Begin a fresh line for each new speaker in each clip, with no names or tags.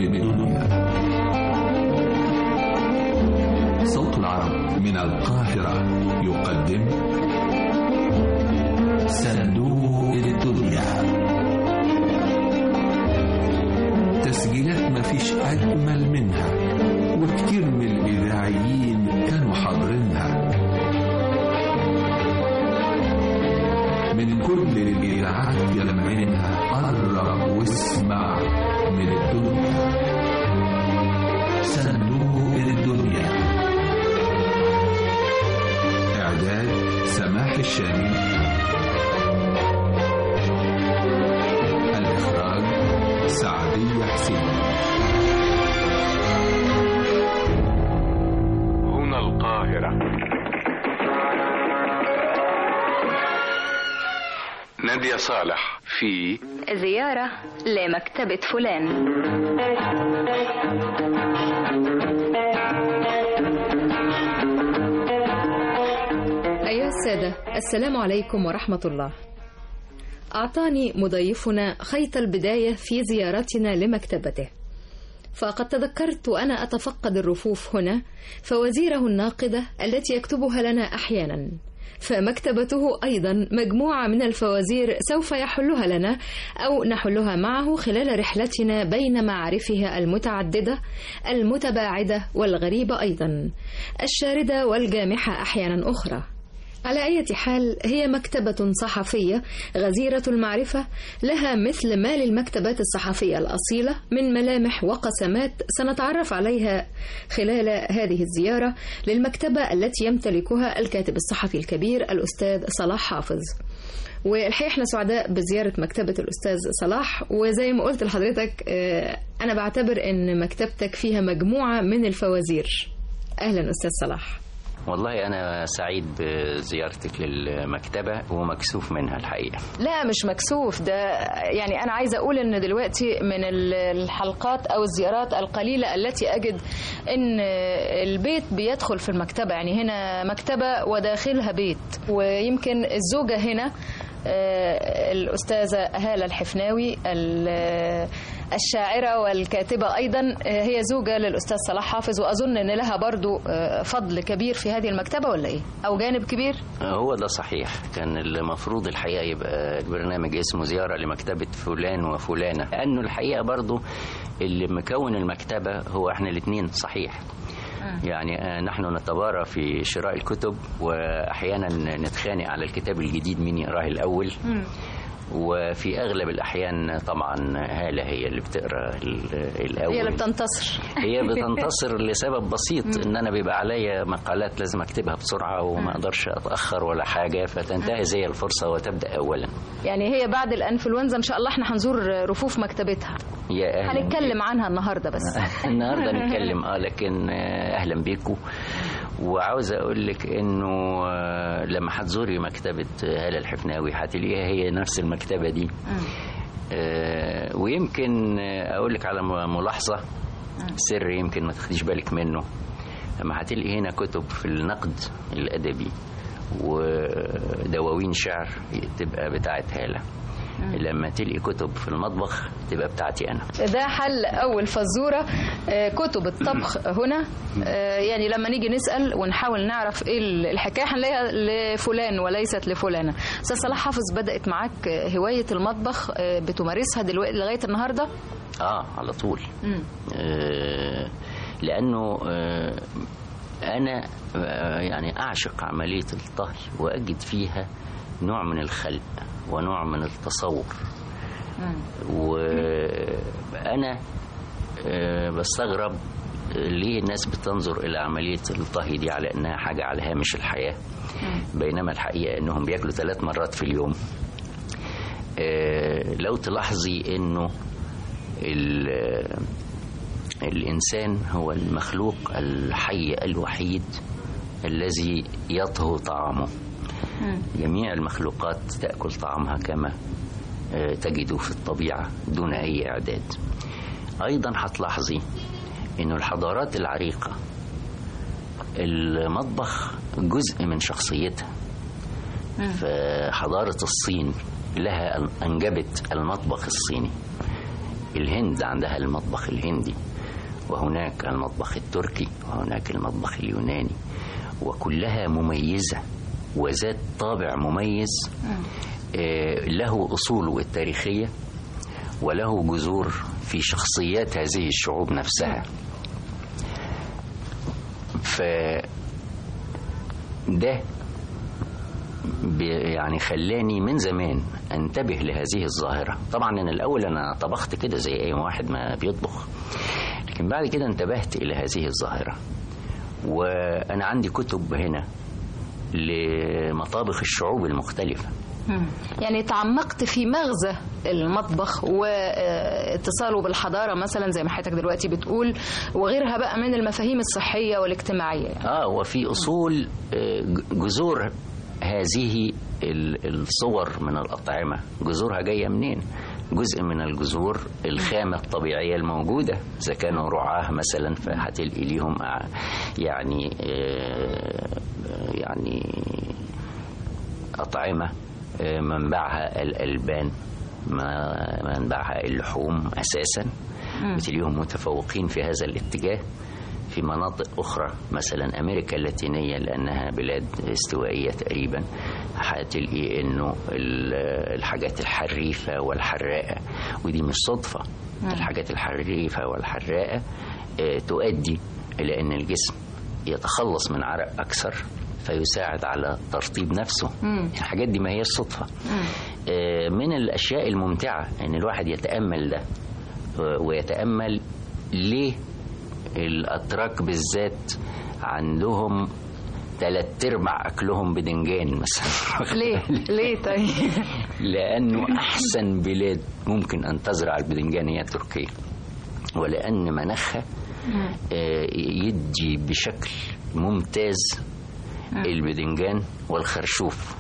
الدنيا. صوت العرب من القاهرة يقدم صندوق الدنيا. تسجيلات مفيش أجمل منها، وكتير من الإذاعيين كانوا حاضرينها. من كل الإذاعات يلمعينها، قرب واسمع من الدنيا. صندوق الدنيا. إعداد سماح الشامي. الإخراج سعدية حسين.
هنا القاهرة. نادية صالح في
زيارة لمكتبة فلان.
أيها السادة، السلام عليكم ورحمة الله. أعطاني مضيفنا خيط البداية في زيارتنا لمكتبته، فقد تذكرت وأنا أتفقد الرفوف هنا فوازيره الناقدة التي يكتبها لنا أحيانا، فمكتبته أيضا مجموعة من الفوازير سوف يحلها لنا أو نحلها معه خلال رحلتنا بين معارفها المتعددة المتباعدة والغريبة أيضا، الشاردة والجامحة أحيانا أخرى. على أي حال، هي مكتبة صحفية غزيرة المعرفة، لها مثل ما للمكتبات الصحفية الأصيلة من ملامح وقسمات سنتعرف عليها خلال هذه الزيارة للمكتبة التي يمتلكها الكاتب الصحفي الكبير الأستاذ صلاح حافظ. والحقيقة احنا سعداء بزيارة مكتبة الأستاذ صلاح، وزي ما قلت لحضرتك أنا بعتبر أن مكتبتك فيها مجموعة من الفوازير. أهلا أستاذ صلاح.
والله أنا سعيد بزيارتك للمكتبة ومكسوف منها الحقيقة.
لا مش مكسوف، ده يعني أنا عايزة أقول إن دلوقتي من الحلقات أو الزيارات القليلة التي أجد إن البيت بيدخل في المكتبة، يعني هنا مكتبة وداخلها بيت. ويمكن الزوجة هنا الأستاذة هالة الحفناوي الشاعرة والكاتبة أيضا، هي زوجة للأستاذ صلاح حافظ، وأظن أن لها برضو فضل كبير في هذه المكتبة، ولا إيه؟ أو جانب كبير؟
هو ده صحيح. كان المفروض الحقيقة يبقى البرنامج اسمه زيارة لمكتبة فلان وفلانة، لأنه الحقيقة برضو اللي مكون المكتبة هو احنا الاثنين صحيح. يعني نحن نتبارى في شراء الكتب، وأحيانا نتخانق على الكتاب الجديد مين يقراه الأول. وفي أغلب الأحيان طبعا هالة هي اللي بتقرأ الأول،
هي اللي بتنتصر.
هي بتنتصر لسبب بسيط، إن أنا بيبقى عليا مقالات لازم أكتبها بسرعة وما أقدرش أتأخر ولا حاجة، فتنتهز هي الفرصة وتبدأ أولا.
يعني هي بعد الأنفلونزا إن شاء الله احنا هنزور رفوف مكتبتها، هنتكلم عنها النهاردة بس.
النهاردة نتكلم لكن أهلا بيكم. وعاوز أقول لك إنه لما هتزوري مكتبة هالة الحفناوي هتلاقيها هي نفس المكتبة دي. ويمكن أقول لك على ملاحظة سر يمكن ما تاخديش بالك منه. لما هتلاقي هنا كتب في النقد الأدبي ودواوين شعر تبقى بتاعت هالة، لما تلقي كتب في المطبخ تبقى بتاعتي أنا.
ده حل أول فزورة. كتب الطبخ هنا، يعني لما نيجي نسأل ونحاول نعرف إيه الحكاية هنلاقيها لفلان وليست لفلانة. أستاذ صلاح حافظ، بدأت معاك هواية المطبخ بتمارسها دلوقتي لغاية النهاردة؟
على طول. لأنه أنا يعني أعشق عملية الطهي، وأجد فيها نوع من الخلق ونوع من التصور. وأنا بستغرب ليه الناس بتنظر إلى عملية الطهي دي على أنها حاجة على هامش الحياة، بينما الحقيقة أنهم بيأكلوا 3 مرات في اليوم. لو تلاحظي أنه الإنسان هو المخلوق الحي الوحيد الذي يطهو طعامه. جميع المخلوقات تأكل طعامها كما تجد في الطبيعة دون أي إعداد. أيضا هتلاحظي إنه الحضارات العريقة المطبخ جزء من شخصيتها. فحضارة الصين لها أنجبت المطبخ الصيني. الهند عندها المطبخ الهندي، وهناك المطبخ التركي، وهناك المطبخ اليوناني، وكلها مميزة وذات طابع مميز، له أصوله التاريخية وله جذور في شخصيات هذه الشعوب نفسها. فده يعني خلاني من زمان انتبه لهذه الظاهرة. طبعا أنا الأول أنا طبخت كده زي أي واحد ما بيطبخ، لكن بعد كده انتبهت إلى هذه الظاهرة، وأنا عندي كتب هنا لمطابخ الشعوب المختلفة.
يعني تعمقت في مغزى المطبخ واتصاله بالحضارة مثلا زي ما حضرتك دلوقتي بتقول، وغيرها بقى من المفاهيم الصحية والاجتماعية يعني.
وفي أصول جذور هذه الصور من الأطعمة، جذورها جاية منين؟ جزء من الجذور الخامة الطبيعية الموجودة، إذا كانوا رعاة مثلا فهتلقي ليهم يعني أطعمة منبعها الألبان، منبعها اللحوم أساسا، بتلاقيهم متفوقين في هذا الاتجاه. في مناطق أخرى مثلا أمريكا اللاتينية لأنها بلاد استوائية تقريبا، هتلاقي إنه الحاجات الحريفة والحراقة، ودي مش صدفة، الحاجات الحريفة والحراقة تؤدي إلى أن الجسم يتخلص من عرق أكثر فيساعد على ترطيب نفسه. الحاجات دي ما هي صدفة. من الأشياء الممتعة أن الواحد يتأمل ده، ويتأمل ليه الأتراك بالذات عندهم 3/4 أكلهم بدنجان مثلا.
ليه طيب؟
لأنه أحسن بلاد ممكن أن تزرع البدنجان هي تركيا، ولأن مناخها يدي بشكل ممتاز البدنجان والخرشوف،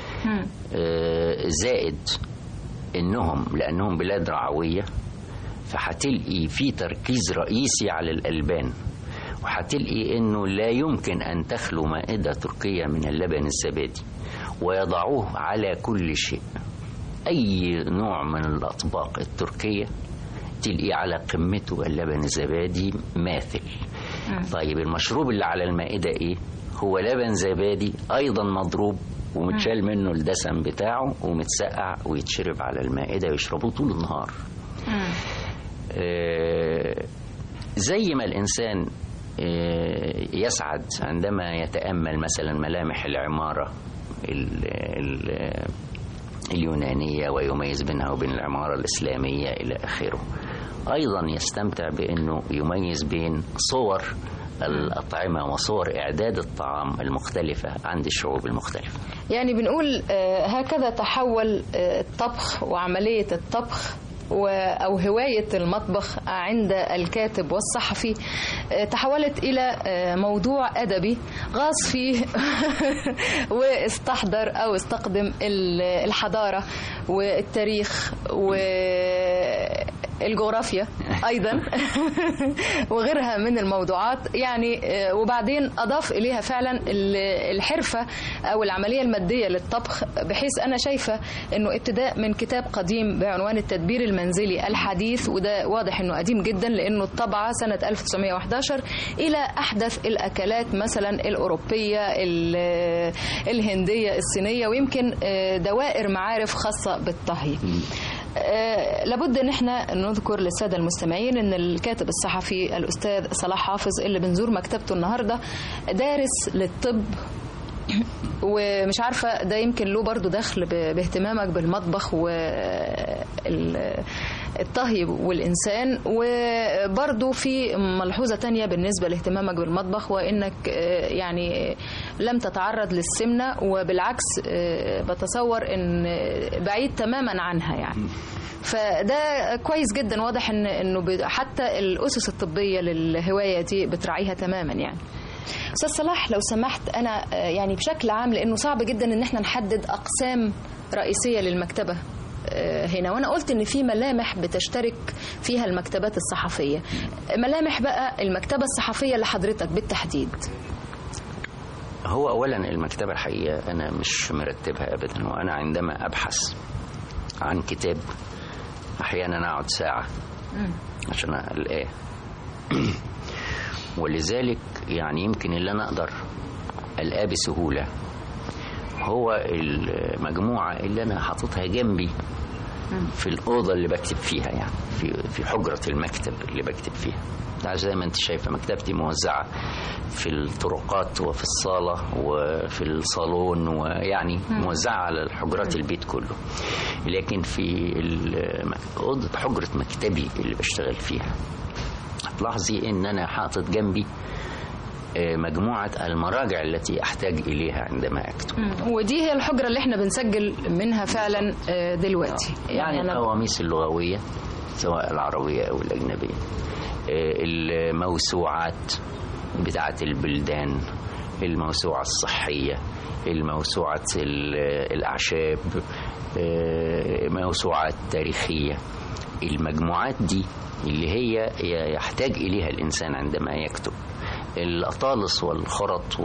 زائد لأنهم بلاد رعوية، فهتلقي في تركيز رئيسي على الألبان، وهتلقي إنه لا يمكن أن تخلو مائدة تركية من اللبن الزبادي، ويضعوه على كل شيء. أي نوع من الأطباق التركية تلقي على قمته اللبن الزبادي ماثل. طيب المشروب اللي على المائدة إيه؟ هو لبن زبادي أيضا مضروب ومتشال منه الدسم بتاعه ومتسقع ويتشرب على المائدة ويشربوه طول النهار. زي ما الإنسان يسعد عندما يتأمل مثلا ملامح العمارة اليونانية ويميز بينها وبين العمارة الإسلامية إلى آخره، أيضا يستمتع بأنه يميز بين صور الأطعمة وصور إعداد الطعام المختلفة عند الشعوب المختلفة.
يعني بنقول هكذا تحول الطبخ وعملية الطبخ أو هواية المطبخ عند الكاتب والصحفي تحولت إلى موضوع أدبي غاص فيه واستحضر أو استخدم الحضارة والتاريخ والجغرافيا أيضا وغيرها من الموضوعات يعني. وبعدين أضاف إليها فعلا الحرفة أو العملية المادية للطبخ، بحيث أنا شايفة أنه ابتداء من كتاب قديم بعنوان التدبير المنزلي الحديث، وده واضح أنه قديم جدا لأنه الطبعة سنة 1911، إلى أحدث الأكلات مثلا الأوروبية الهندية الصينية، ويمكن دوائر معارف خاصة بالطهي. لابد ان احنا نذكر للساده المستمعين ان الكاتب الصحفي الاستاذ صلاح حافظ اللي بنزور مكتبته النهارده دارس للطب، ومش عارفه ده يمكن له برضو دخل باهتمامك بالمطبخ والطهي والإنسان. وبرضو في ملحوظة تانية بالنسبة لاهتمامك بالمطبخ، وإنك يعني لم تتعرض للسمنة، وبالعكس بتصور إن بعيد تماما عنها يعني. فده كويس جدا، واضح إنه حتى الأسس الطبية للهواية دي بتراعيها تماما يعني. أستاذ صلاح لو سمحت، أنا يعني بشكل عام لأنه صعب جدا إن احنا نحدد أقسام رئيسية للمكتبة هنا، وأنا قلت إن في ملامح بتشترك فيها المكتبات الصحفية. ملامح بقى المكتبة الصحفية لحضرتك بالتحديد.
هو أولا المكتبة الحقيقة أنا مش مرتبها أبدا، وأنا عندما أبحث عن كتاب أحيانا أقعد ساعة عشان ألقاه. ولذلك يعني يمكن اللي أنا أقدر ألقاه بسهولة هو المجموعة اللي أنا حاططها جنبي في الأوضة اللي بكتب فيها، يعني في حجرة المكتب اللي بكتب فيها. زي ما انت شايفة مكتبتي موزعة في الطرقات وفي الصالة وفي الصالون، ويعني موزعة على حجرات البيت كله. لكن في أوضة حجرة مكتبي اللي بشتغل فيها هتلاحظي ان انا حاطط جنبي مجموعة المراجع التي أحتاج إليها عندما أكتب.
ودي هي الحجرة اللي احنا بنسجل منها فعلا دلوقتي.
يعني القواميس اللغوية سواء العربية أو الأجنبية، الموسوعات بتاعة البلدان، الموسوعة الصحية، الموسوعة الأعشاب، موسوعات تاريخية. المجموعات دي اللي هي يحتاج إليها الإنسان عندما يكتب. الأطالس والخرط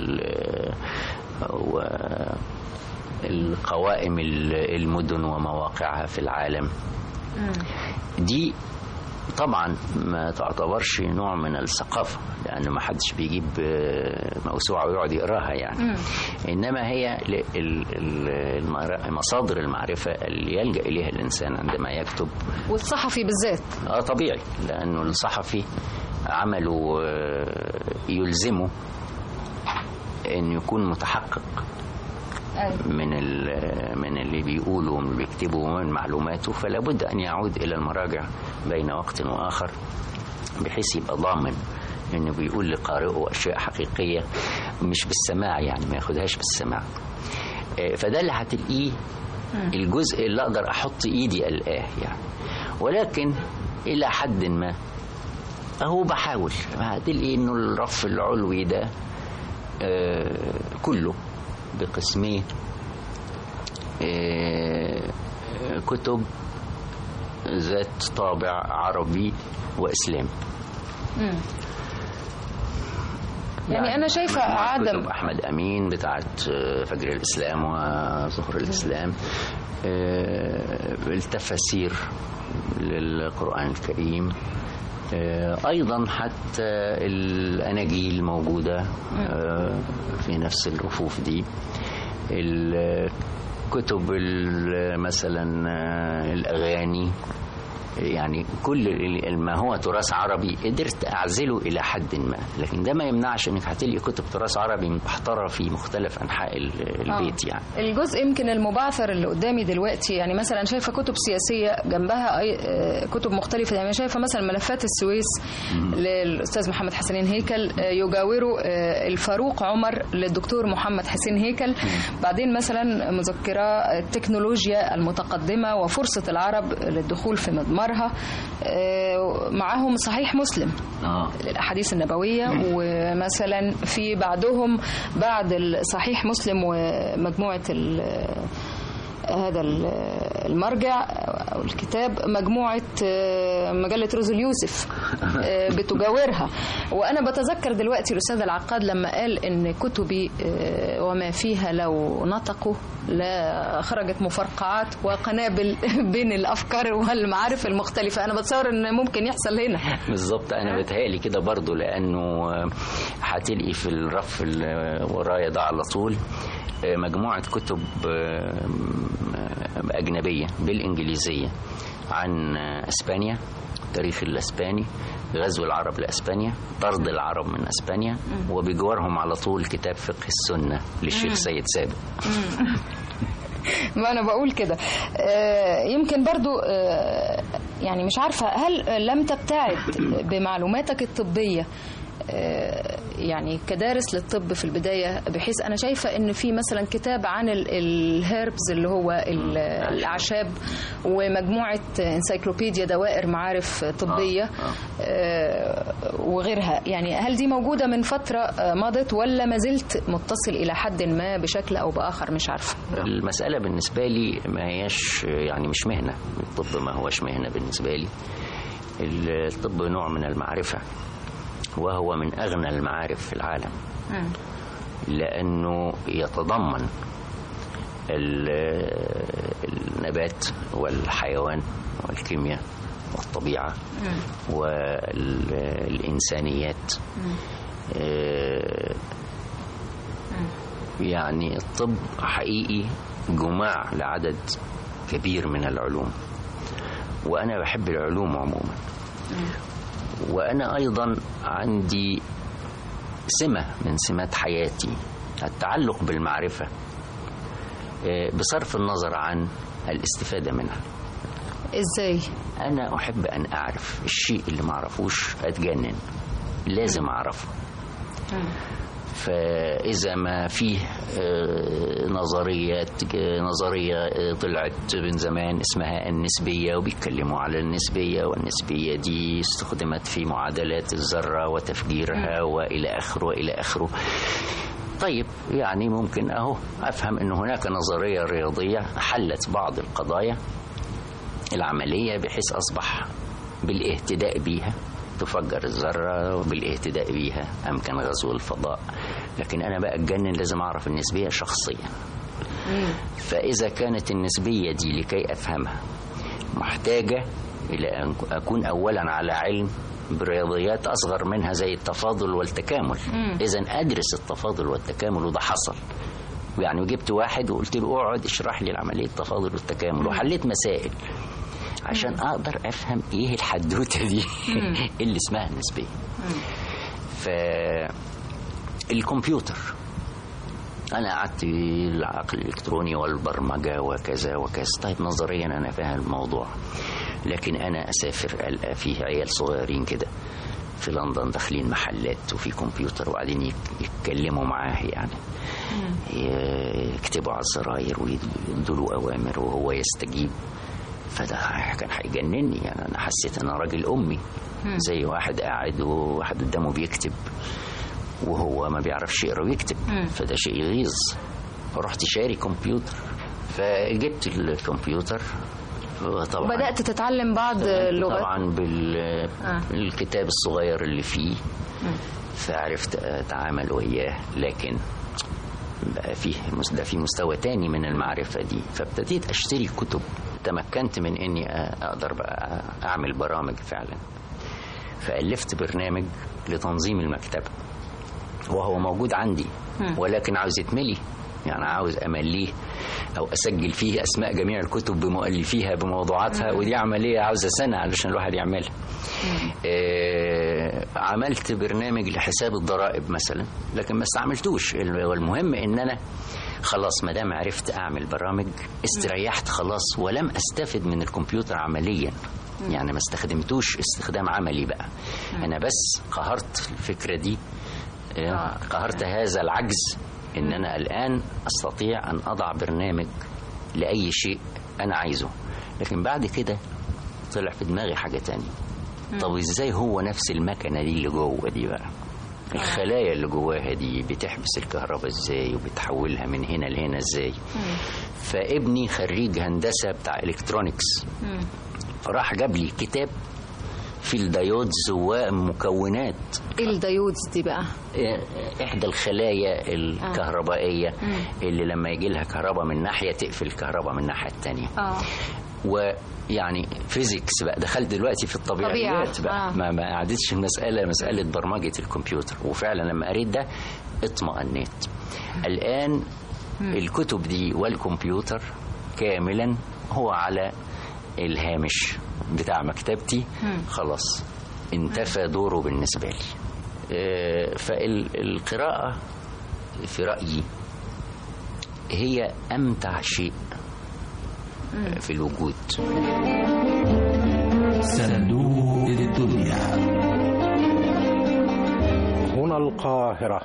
والقوائم المدن ومواقعها في العالم، دي طبعا ما تعتبرش نوع من الثقافة، لأن ما حدش بيجيب موسوعة ويقعد يقراها يعني. إنما هي مصادر المعرفة اللي يلجأ إليها الإنسان عندما يكتب،
والصحفي بالذات.
طبيعي، لأنه الصحفي عمله يلزمه أن يكون متحقق من اللي بيقوله ومن اللي بيكتبه ومن معلوماته، فلا بد أن يعود إلى المراجع بين وقت وآخر بحيث يبقى ضامن إنه بيقول لقارئه أشياء حقيقية مش بالسماع، يعني ما ياخدهاش بالسماع. فده اللي هتلاقيه الجزء اللي أقدر أحط إيدي ألقاه يعني. ولكن إلى حد ما أهو بحاول هتلاقي إنه الرف العلوي ده كله بقسميه كتب ذات طابع عربي وإسلامي.
يعني أنا شايفة عدم
كتب أحمد أمين بتاعت فجر الإسلام وظهر الإسلام، التفاسير للقرآن الكريم، أيضا حتى الأناجيل موجودة في نفس الرفوف دي، الكتب مثلا الأغاني، يعني كل ما هو تراث عربي قدرت أعزله إلى حد ما. لكن ده ما يمنعش إنك هتلاقي كتب تراث عربي محترة في مختلف أنحاء البيت يعني.
الجزء يمكن المبعثر اللي قدامي دلوقتي، يعني مثلا شايفة كتب سياسية جنبها كتب مختلفة. يعني شايفة مثلا ملفات السويس للأستاذ محمد حسنين هيكل، يجاوره الفاروق عمر للدكتور محمد حسين هيكل. بعدين مثلا مذكرة التكنولوجيا المتقدمة وفرصة العرب للدخول في مضمار، معهم صحيح مسلم للأحاديث النبوية، ومثلا في بعدهم بعد صحيح مسلم ومجموعة هذا المرجع أو الكتاب مجموعة مجلة روز اليوسف بتجاورها. وأنا بتذكر دلوقتي الأستاذ العقاد لما قال إن كتبي وما فيها لو نطقوا لا خرجت مفرقعات وقنابل بين الأفكار والمعارف المختلفة. أنا بتصور إن ممكن يحصل هنا
بالظبط. أنا بتهيألي كده برضو، لأنه هتلاقي في الرف اللي ورايا ده على طول مجموعة كتب أجنبية بالإنجليزية عن أسبانيا، التاريخ الأسباني، غزو العرب لأسبانيا، طرد العرب من أسبانيا، وبجوارهم على طول كتاب فقه السنة للشيخ سيد سابق.
ما أنا بقول كده. يمكن برضو يعني مش عارفة هل لم تبتعد بمعلوماتك الطبية يعني كدارس للطب في البداية، بحيث أنا شايفة إن في مثلا كتاب عن الهيربز اللي هو الأعشاب، ومجموعة انسايكلوبيديا دوائر معارف طبية وغيرها. يعني هل دي موجودة من فترة مضت ولا ما زلت متصل إلى حد ما بشكل أو بآخر؟ مش عارفة.
المسألة بالنسبة لي ما هيش يعني مش مهنة، الطب ما هوش مهنة بالنسبة لي. الطب نوع من المعرفة، وهو من أغنى المعارف في العالم، لأنه يتضمن النبات والحيوان والكيمياء والطبيعة والإنسانيات. يعني الطب حقيقي جماع لعدد كبير من العلوم، وأنا بحب العلوم عموما. وأنا أيضا عندي سمة من سمات حياتي التعلق بالمعرفة بصرف النظر عن الاستفادة منها.
إزاي؟
أنا أحب أن أعرف الشيء اللي ما أعرفوش أتجنن، لازم أعرفه. فإذا ما فيه نظرية طلعت من زمان اسمها النسبية، وبيتكلموا على النسبية، والنسبية دي استخدمت في معادلات الذرة وتفجيرها وإلى آخره وإلى آخره. طيب يعني ممكن أفهم أن هناك نظرية رياضية حلت بعض القضايا العملية بحيث أصبح بالاهتداء بيها تفجر الذرة، وبالاهتداء بيها أمكن غزو الفضاء. لكن أنا بقى أتجنن لازم أعرف النسبية شخصيا. فإذا كانت النسبية دي لكي أفهمها محتاجة إلى أن أكون أولا على علم برياضيات أصغر منها زي التفاضل والتكامل، إذن أدرس التفاضل والتكامل، وده حصل. يعني جبت واحد وقلت له اقعد اشرح لي العملية التفاضل والتكامل، وحليت مسائل عشان أقدر أفهم إيه الحدوتة دي اللي اسمها النسبية. فالكمبيوتر أنا قعدت العقل الإلكتروني والبرمجة وكذا وكذا. طيب نظريا أنا فاهم الموضوع، لكن أنا أسافر ألقى فيه عيال صغيرين كده في لندن داخلين محلات وفي كمبيوتر وقاعدين يتكلموا معاه، يعني يكتبوا على الزراير ويدوا له أوامر وهو يستجيب. فده كان هيجنني. يعني أنا حسيت أنا راجل أمي، زي واحد قاعد وواحد قدامه بيكتب وهو ما بيعرفش يقرأ ويكتب. فده شيء يغيظ. فرحت شاري كمبيوتر، فجبت الكمبيوتر. طبعا
بدأت تتعلم بعض اللغات
طبعا بالكتاب الصغير اللي فيه، فعرفت أتعامل وياه. لكن بقى فيه مستوى تاني من المعرفة دي، فابتديت أشتري كتب. تمكنت من إني أقدر بقى أعمل برامج فعلا. فألفت برنامج لتنظيم المكتبة، وهو موجود عندي ولكن عاوز يتملي. يعني عاوز أمليه أو أسجل فيه أسماء جميع الكتب بمؤلفيها بموضوعاتها، ودي عملية عاوزة سنة علشان الواحد يعملها. عملت برنامج لحساب الضرائب مثلا، لكن ما استعملتوش. والمهم إن أنا خلاص ما دام عرفت أعمل برامج استريحت خلاص، ولم أستفد من الكمبيوتر عمليا. يعني ما استخدمتوش استخدام عملي بقى. أنا بس قهرت الفكرة دي، قهرت هذا العجز، إن أنا الآن أستطيع أن أضع برنامج لأي شيء أنا عايزه. لكن بعد كده طلع في دماغي حاجة تانية. طب إزاي هو نفس المكنة دي اللي جوه دي بقى، الخلايا اللي جواها دي بتحبس الكهرباء إزاي وبتحولها من هنا لهنا إزاي؟ فابني خريج هندسة بتاع إلكترونيكس، فراح جاب لي كتاب في الدايودز ومكونات.
الدايودز دي بقى
إحدى الخلايا الكهربائية اللي لما يجي لها كهرباء من ناحية تقفل الكهرباء من الناحية التانية. ويعني فيزيكس بقى، دخلت دلوقتي في الطبيعيات بقى. ما قعدتش المسألة مسألة برمجة الكمبيوتر. وفعلا لما قريت ده اطمأنيت. الآن الكتب دي والكمبيوتر كاملا هو على الهامش بتاع مكتبتي. خلاص انتفى دوره بالنسبة لي. فالقراءة في رأيي هي أمتع شيء في الوجود.
صندوق الدنيا.
هنا القاهرة.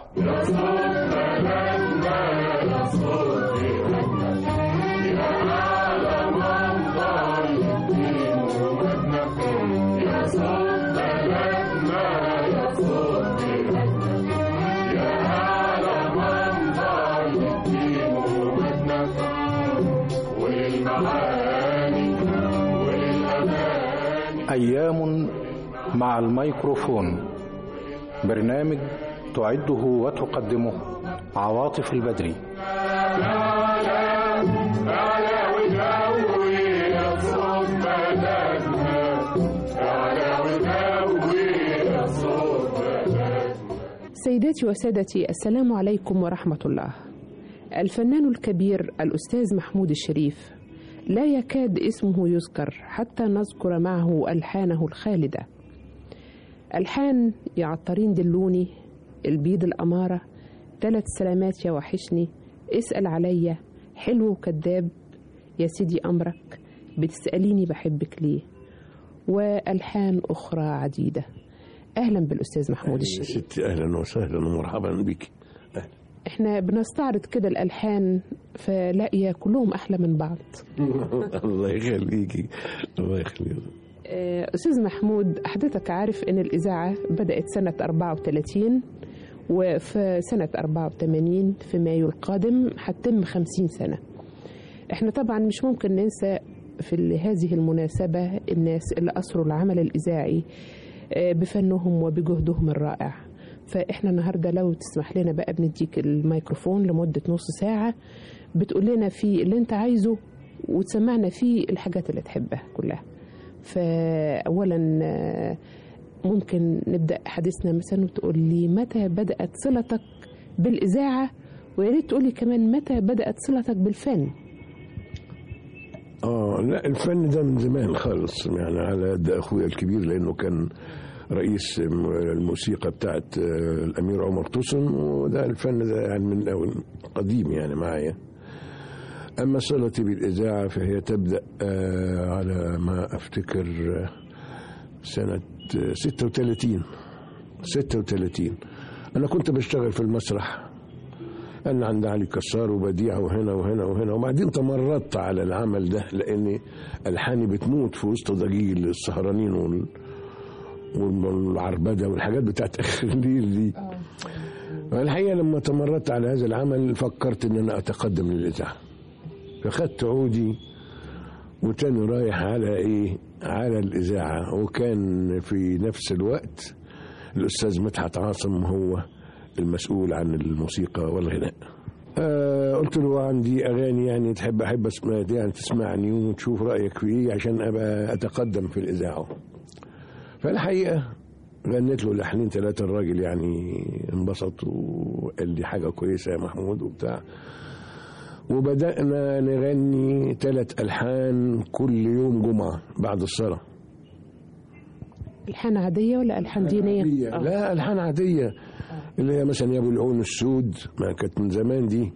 أيام مع الميكروفون، برنامج تعده وتقدمه عواطف البدري.
سيداتي وسادتي، السلام عليكم ورحمة الله. الفنان الكبير الأستاذ محمود الشريف لا يكاد اسمه يذكر حتى نذكر معه ألحانه الخالدة. ألحان يا عطارين دلوني، البيض الأمارة، 3 سلامات يا وحشني، اسأل عليا، حلو وكذاب، يا سيدي أمرك، بتسأليني بحبك ليه، وألحان أخرى عديدة. أهلا بالأستاذ محمود الشريف.
يا ستي أهلا وسهلا ومرحبا بك.
احنا بنستعرض كده الألحان فلاقيه كلهم أحلى من بعض.
الله يخليكي، الله يخليكي.
أستاذ محمود، حضرتك عارف أن الإذاعة بدأت سنة 34، وفي سنة 84 في مايو القادم هتتم 50 سنة. احنا طبعا مش ممكن ننسى في هذه المناسبة الناس اللي أسروا العمل الإذاعي بفنهم وبجهدهم الرائع. فإحنا النهاردة لو تسمح لنا بقى بنديك الميكروفون لمدة نص ساعة بتقول لنا فيه اللي انت عايزه وتسمعنا فيه الحاجات اللي تحبها كلها. فأولا ممكن نبدأ حديثنا مثلا وتقول لي متى بدأت صلتك بالإذاعة، ويا ريت تقول لي كمان متى بدأت صلتك بالفن.
لا، الفن ده من زمان خالص، يعني على قد أخويا الكبير، لأنه كان رئيس الموسيقى بتاعت الأمير عمر توسن، وده الفن ده يعني من أول قديم يعني معايا. أما صلتي بالإذاعة فهي تبدأ على ما أفتكر سنة 36. أنا كنت بشتغل في المسرح، أنا عند علي كسار وبديع وهنا وهنا وهنا، وبعدين تمردت على العمل ده لأن ألحاني بتموت في وسط ضجيج السهرانين والعربدة والحاجات بتاعت آخر الليل دي. الحقيقة لما تمردت على هذا العمل فكرت إن أنا أتقدم للإذاعة، فخدت عودي وتاني رايح على الإذاعة. وكان في نفس الوقت الأستاذ مدحت عاصم هو المسؤول عن الموسيقى والغناء. قلت له عندي أغاني يعني أحب أسمع، يعني تسمعني وتشوف رأيك في إيه عشان أبقى أتقدم في الإذاعة. فالحقيقة غنيت له لحنين 3، الراجل يعني انبسط وقال لي حاجة كويسة يا محمود وبتاع، وبدأنا نغني 3 ألحان كل يوم جمعة بعد الصلاة.
ألحان عادية ولا ألحان دينية؟
لا، ألحان عادية، اللي هي مثلا يا أبو العون السود، ما كانت من زمان دي،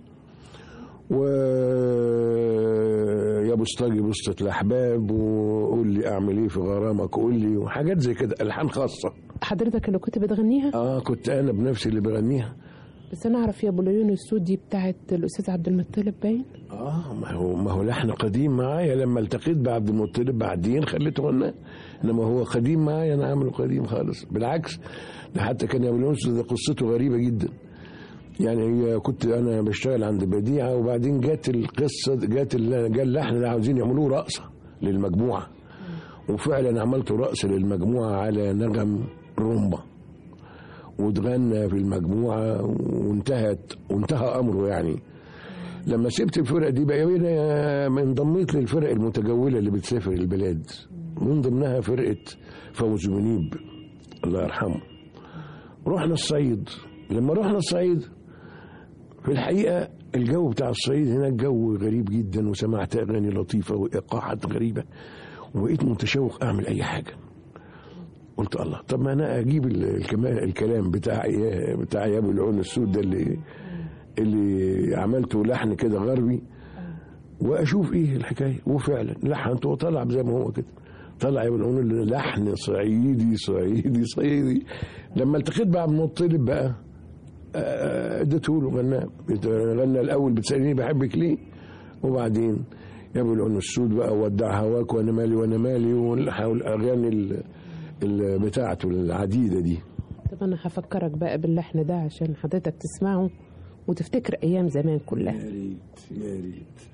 ويا بوسطجي بوسطة الأحباب، وقول لي أعمل إيه في غرامك قول لي، وحاجات زي كده، ألحان خاصة.
حضرتك اللي كنت بتغنيها؟
كنت أنا بنفسي اللي بغنيها.
بس أنا أعرف يا أبو العيون السود دي بتاعت الأستاذ عبد المطلب باين؟
ما هو لحن قديم معايا، لما التقيت بعبد المطلب بعدين خليته غناه، إنما هو قديم معايا، أنا عامله قديم خالص. بالعكس، ده حتى كان يا أبو العيون السود ده قصته غريبة جدا. يعني كنت أنا بشتغل عند بديعة، وبعدين جات القصة، جات اللحن اللي عاوزين يعملوه رقصة للمجموعة، وفعلا عملته رقص للمجموعة على نغم رومبا، واتغنى في المجموعة وانتهى أمره. يعني لما سبت الفرق دي بقى انضميت للفرق المتجولة اللي بتسافر البلاد، من ضمنها فرقة فوز منيب الله يرحمه. رحنا الصعيد. لما رحنا الصعيد في الحقيقة الجو بتاع الصعيد هناك جو غريب جدا، وسمعت أغاني لطيفة وإيقاعات غريبة، وبقيت متشوق أعمل أي حاجة. قلت الله، طب ما أنا أجيب الكلام بتاع يا أبو العون السود ده اللي عملته لحن كده غربي، وأشوف إيه الحكاية. وفعلا لحنته وطلع زي ما هو كده، طلع يا أبو العون لحن صعيدي صعيدي صعيدي. لما التقيت بقى من المطلب بقى اديته له، غنى الأول بتسأليني بحبك ليه، وبعدين يا أبو العون السود بقى ودع هواك وأنا مالي وأنا مالي، والأغاني بتاعته العديدة دي.
طب أنا هفكرك بقى باللحن ده عشان حضرتك تسمعه وتفتكر أيام زمان كلها.
يا ريت يا ريت.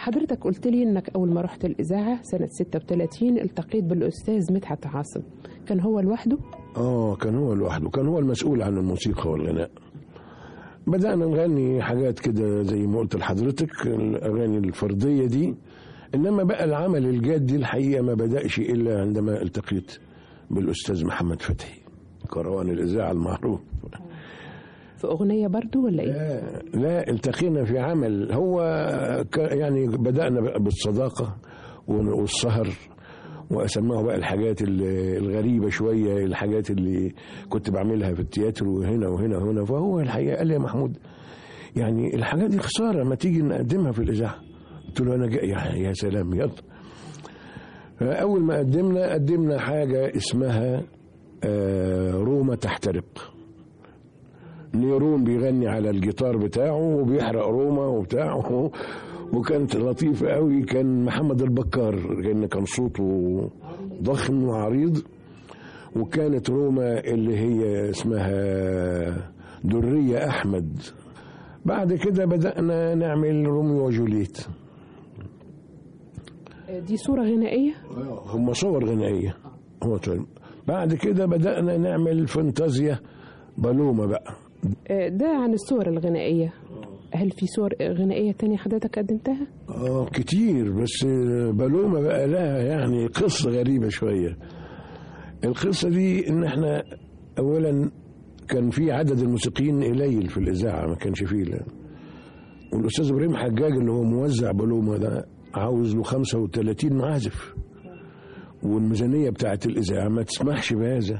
حضرتك قلت لي انك اول ما رحت الاذاعه سنه 36 التقيت بالاستاذ مدحت عاصم، كان هو لوحده؟
كان هو لوحده، كان هو المسؤول عن الموسيقى والغناء. بدأنا نغني حاجات كده زي ما قلت لحضرتك، الأغاني الفردية دي، إنما بقى العمل الجادي الحقيقة ما بدأش إلا عندما التقيت بالأستاذ محمد فتحي كروان الإذاعة المعروف.
في أغنية برضو ولا إيه؟
لا التقينا في عمل، هو يعني بدأنا بقى بالصداقة والسهر، وأسمعه بقى الحاجات الغريبة شوية، الحاجات اللي كنت بعملها في التياتر وهنا وهنا وهنا. فهو الحقيقة قال لي يا محمود يعني الحاجات دي خسارة ما تيجي نقدمها في الإذاعة. قلت له أنا جاي. يا سلام يلا. أول ما قدمنا حاجة اسمها روما تحترق. نيرون بيغني على الجيتار بتاعه وبيحرق روما وبتاعه، وكانت لطيفة قوي. كان محمد البكار كان صوته ضخم وعريض، وكانت روما اللي هي اسمها درية أحمد. بعد كده بدأنا نعمل روميو وجوليت.
دي صورة غنائية؟
هم صور غنائية. بعد كده بدأنا نعمل فانتازيا بالومة بقى.
ده عن الصور الغنائية. هل في صور غنائية تانية حضرتك قدمتها؟
كتير، بس بالومة بقى لها يعني قصة غريبة شوية. القصة دي ان احنا اولا كان في عدد الموسيقيين قليل في الإذاعة، ما كانش فيه والأستاذ إبراهيم حجاج اللي هو موزع بالومة ده عاوز له 35 معازف، والميزانية بتاعت الإذاعة ما تسمحش بهذا.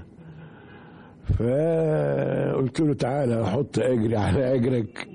فقلت له تعالى احط اجري على اجرك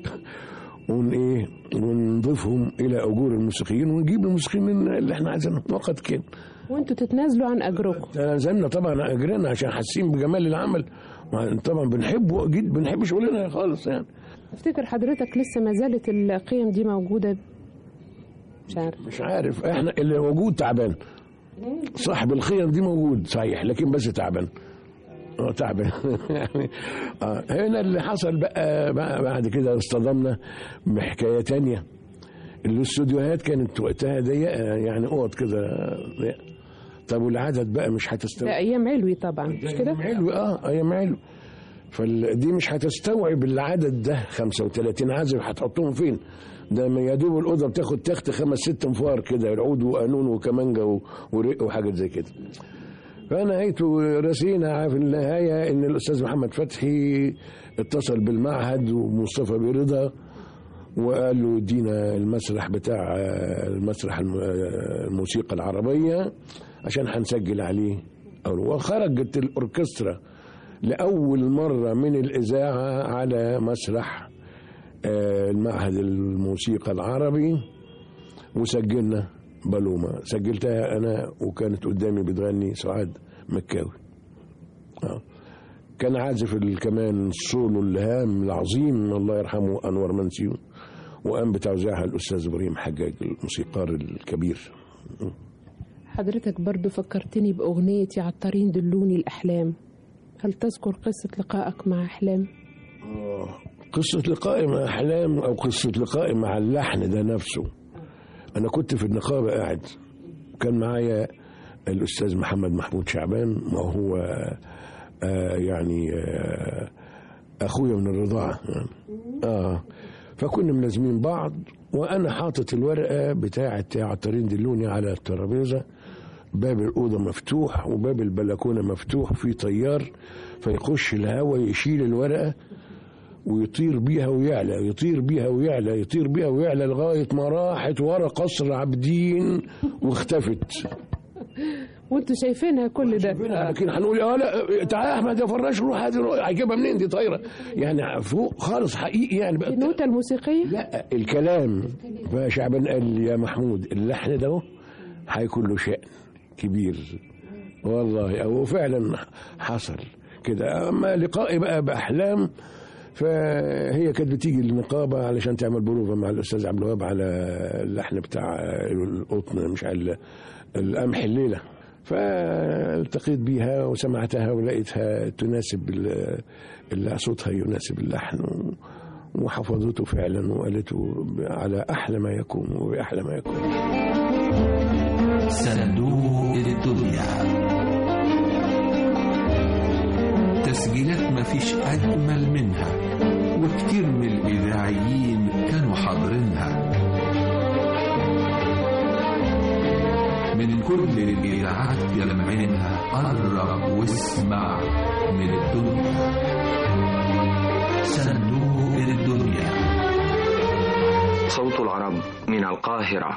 ونضيفهم الى اجور الموسيقيين، ونجيب الموسيقيين اللي احنا عايزينهم. وقت كده
وانتوا تتنازلوا عن اجركم؟
تنازلنا طبعا عن اجرنا عشان حاسين بجمال العمل، طبعا بنحبه جدا، بنحب شغلنا خالص يعني.
افتكر حضرتك لسه ما زالت القيم دي موجوده؟ مش عارف
احنا اللي موجود تعبان، صاحب القيم دي موجود صحيح لكن بس تعبان. تعبان يعني. هنا اللي حصل بقى بعد كده اصطدمنا بحكايه تانية. الاستوديوهات كانت وقتها ضيقه يعني، اوض كده. طب والعدد بقى مش هتستوعب.
ده ايام علوي طبعا مش كده؟
ايام علوي. فدي مش هتستوعب العدد ده. 35 عازف هتحطهم فين؟ ده يا دوب الاوضه بتاخد تخت 5-6 انفار كده، العود وقانون وكمانجا ورق وحاجات زي كده. فنهايته رسينا في النهاية إن الأستاذ محمد فتحي اتصل بالمعهد ومصطفى برضا وقال له ادينا المسرح بتاع المسرح الموسيقى العربية عشان هنسجل عليه. وخرجت الأوركسترا لأول مرة من الإذاعة على مسرح المعهد الموسيقى العربي، وسجلنا بالومة. سجلتها أنا وكانت قدامي بتغني سعاد مكاوي. كان عازف الكمان السولو الهام العظيم الله يرحمه أنور منسي، وقام بتوزيعها الأستاذ إبراهيم حجاج الموسيقار الكبير.
حضرتك برضو فكرتني بأغنية عطارين دلوني الأحلام. هل تذكر قصة لقائك مع أحلام؟
قصة لقائي مع أحلام أو قصة لقائي مع اللحن ده نفسه. أنا كنت في النقابة قاعد، كان معايا الأستاذ محمد محمود شعبان، وهو يعني أخويا من الرضاعة يعني. فكنا ملازمين بعض، وأنا حاطط الورقة بتاعة عطارين دلوني على الترابيزة، باب الأوضة مفتوح وباب البلكونة مفتوح، في طيار فيخش الهواء يشيل الورقة ويطير بيها ويعلى، يطير بيها ويعلى، يطير بيها ويعلى لغاية ما راحت ورا قصر عابدين واختفت.
وانتوا شايفينها كل ده؟
لكن هنقول لا تعالى يا احمد يا فراش روح هذه هجيبها منين دي طايره يعني فوق خالص حقيقي يعني. بقى
النوتة الموسيقية؟
لا الكلام. فشعبان قال لي يا محمود اللحن ده هيكون له شأن كبير والله، وفعلا حصل كده. اما لقائي بقى بأحلام فهي كانت بتيجي النقابة علشان تعمل بروفة مع الأستاذ عبد الوهاب على اللحن بتاع القطن مش على القمح الليلة. فالتقيت بيها وسمعتها ولقيتها تناسب صوتها يناسب اللحن، وحفظته فعلا وقالته على أحلى ما يكون وبأحلى ما يكون.
صندوق الدنيا، تسجيلات ما فيش أجمل منها، وكتير من الإذاعيين كانوا حاضرينها من كل الإذاعات يلمعينها. قرب واسمع من الدنيا، صندوق الدنيا.
صوت العرب من القاهرة.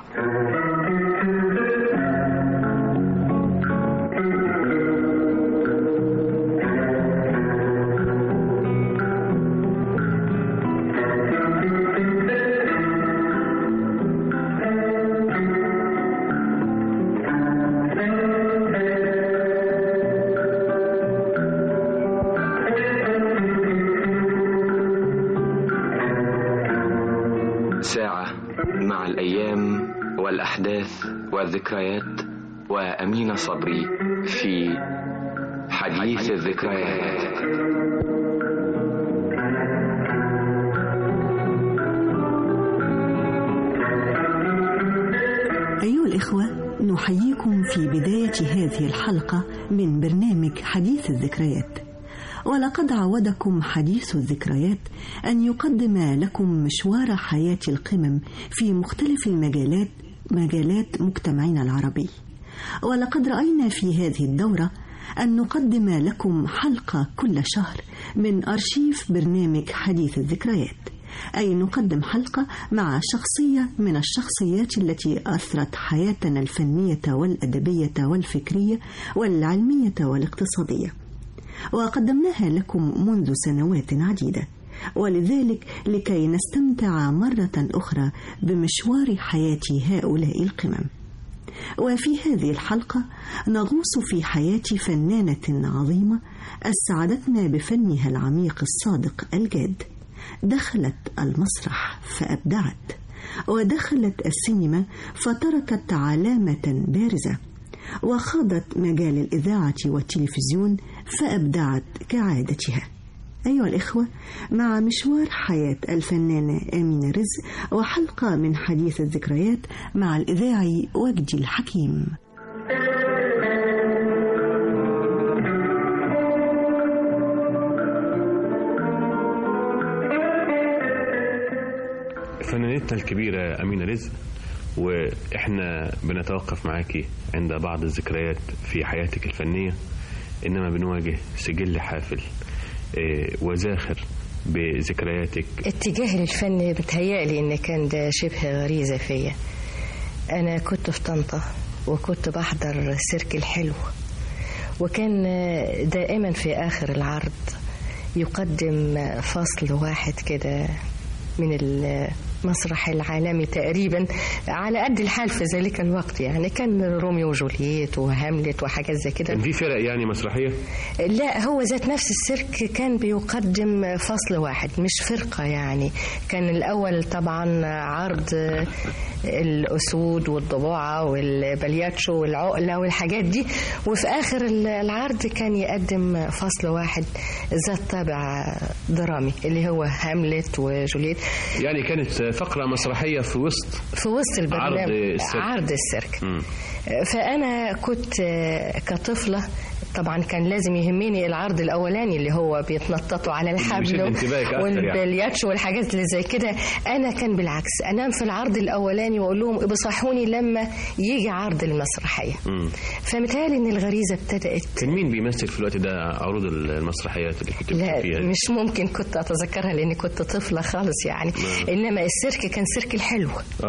ساعة مع الأيام والأحداث والذكريات وأمين صبري في حديث الذكريات.
أيها الإخوة، نحييكم في بداية هذه الحلقة من برنامج حديث الذكريات. ولقد عودكم حديث الذكريات أن يقدم لكم مشوار حياة القمم في مختلف مجالات مجتمعنا العربي. ولقد رأينا في هذه الدورة أن نقدم لكم حلقة كل شهر من أرشيف برنامج حديث الذكريات، أي نقدم حلقة مع شخصية من الشخصيات التي أثرت حياتنا الفنية والأدبية والفكرية والعلمية والاقتصادية، وقدمناها لكم منذ سنوات عديدة. ولذلك لكي نستمتع مرة أخرى بمشوار حياة هؤلاء القمم. وفي هذه الحلقة نغوص في حياة فنانة عظيمة أسعدتنا بفنها العميق الصادق الجاد. دخلت المسرح فأبدعت، ودخلت السينما فتركت علامة بارزة، وخاضت مجال الإذاعة والتلفزيون فأبدعت كعادتها. أيها الإخوة، مع مشوار حياة الفنانة أمينة رزق وحلقة من حديث الذكريات مع الإذاعي وجدي الحكيم.
فنانتنا الكبيرة أمينة رزق، وإحنا بنتوقف معاكي عند بعض الذكريات في حياتك الفنية، إنما بنواجه سجل حافل وزاخر بذكرياتك.
اتجاه للفن بتهيألي إن كان ده شبه غريزة فيا. أنا كنت في طنطا وكنت بحضر سيرك الحلو، وكان دائما في آخر العرض يقدم فصل واحد كده من المسرح العالمي تقريبا على قد الحال في ذلك الوقت. يعني كان روميو وجولييت وهاملت وحاجات زي كده.
كان في فرق يعني مسرحية؟
لا، هو ذات نفس السيرك كان بيقدم فصل واحد مش فرقة. يعني كان الأول طبعا عرض الأسود والضباعة والبلياتشو والعقلة والحاجات دي، وفي آخر العرض كان يقدم فصل واحد ذات طابع درامي اللي هو هاملت وجولييت.
يعني كانت فقرة مسرحية في وسط
البرنامج، عرض السيرك. فأنا كنت كطفلة طبعا كان لازم يهمني العرض الأولاني اللي هو بيتنططوا على الحبل والبلياتشو والحاجات اللي زي كده. أنا كان بالعكس، أنام في العرض الأولاني وأقول لهم بصحوني لما يجي عرض المسرحية. فمتهيألي إن الغريزة ابتدأت.
كان مين بيمثل في الوقت ده عروض المسرحيات اللي كنت
لا
فيها؟
مش ممكن كنت أتذكرها لأني كنت طفلة خالص يعني. إنما السيرك كان سيرك الحلو.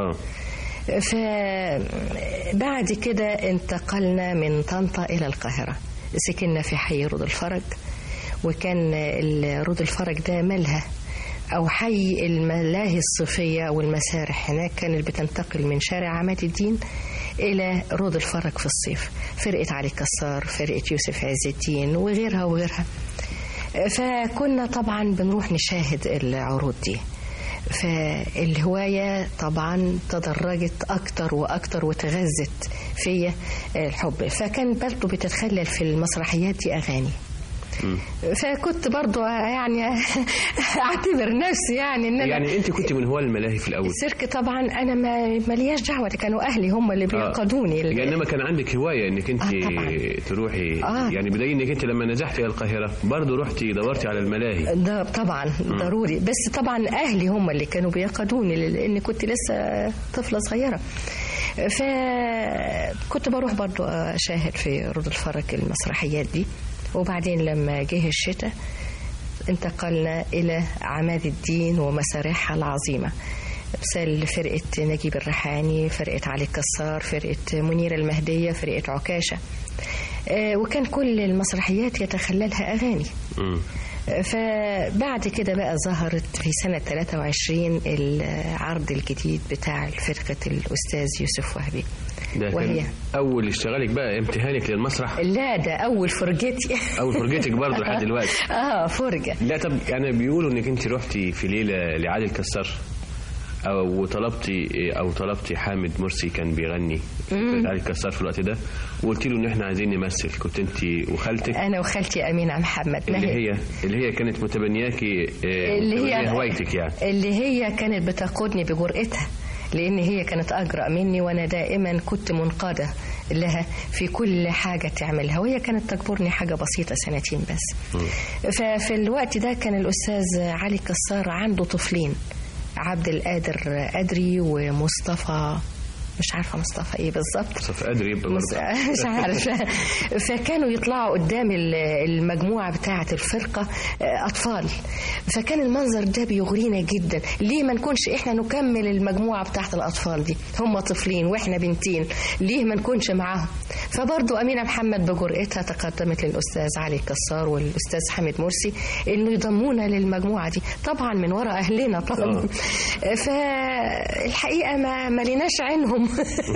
فبعد كده انتقلنا من طنطا إلى القاهرة، سكننا في حي رود الفرج، وكان رود الفرج ده ملهى أو حي الملاهي الصيفية والمسارح. هناك كانت بتنتقل من شارع عماد الدين إلى رود الفرج في الصيف، فرقة علي كسار، فرقة يوسف عز الدين وغيرها وغيرها. فكنا طبعا بنروح نشاهد العروض دي. فالهواية طبعا تدرجت أكتر وأكتر وتغذت فيا الحب. فكان برضو بتتخلل في المسرحيات دي أغاني، فكنت برضو يعني اعتبر نفسي يعني ان
يعني انت كنت من هو الملاهي في الاول؟
السيرك طبعا انا ما لياش دعوه، كانوا اهلي هم اللي بيقودوني.
يعني انما كان عندك هوايه انك انت تروحي يعني بدايه انك انت لما نجحتي الى القاهره برضو رحتي دورتي على الملاهي؟
ده طبعا ضروري، بس طبعا اهلي هم اللي كانوا بيقودوني لان كنت لسه طفله صغيره. فكنت بروح برضو أشاهد في عروض الفرج المسرحيات دي. وبعدين لما جه الشتاء انتقلنا إلى عماد الدين ومسارحها العظيمة، مثل فرقة نجيب الريحاني، فرقة علي الكسار، فرقة منيرة المهدية، فرقة عكاشة. وكان كل المسرحيات يتخللها أغاني. فبعد كده بقى ظهرت في سنة 23 العرض الجديد بتاع فرقة الأستاذ يوسف وهبي.
ده كان أول اشتغالك بقى، امتهانك للمسرح؟
لا ده أول فرجتي.
أول فرجتك برضه لحد دلوقتي؟
فرجة.
لا طب يعني بيقولوا إنك أنت رحتي في ليلة لعلي الكسار أو طلبتي حامد مرسي كان بيغني علي الكسار في الوقت ده، وقلت له إن إحنا عايزين نمثل. كنت أنت وخالتك؟
أنا وخالتي أمينة محمد،
اللي هي كانت متبنياكي، اللي هي هوايتك يعني،
اللي هي كانت بتقودني بجرأتها، لأن هي كانت أجرأ مني وأنا دائما كنت منقادة لها في كل حاجة تعملها، وهي كانت تجبرني حاجة بسيطة 2 سنين بس. ففي الوقت ده كان الأستاذ علي الكسار عنده طفلين، عبد القادر أدري ومصطفى، مش عارفة مصطفى ايه بالظبط،
مصطفى أدري
مش عارفة. فكانوا يطلعوا قدام المجموعة بتاعة الفرقة أطفال، فكان المنظر ده بيغرينا جدا. ليه ما نكونش احنا نكمل المجموعة بتاعة الأطفال دي؟ هم طفلين واحنا بنتين، ليه ما نكونش معاهم؟ فبرضو أمينة محمد بجرأتها تقدمت للأستاذ علي الكسار والأستاذ حامد مرسي إنه يضمونا للمجموعة دي، طبعا من وراء أهلنا طبعا. فالحقيقة ما ليناش عنهم.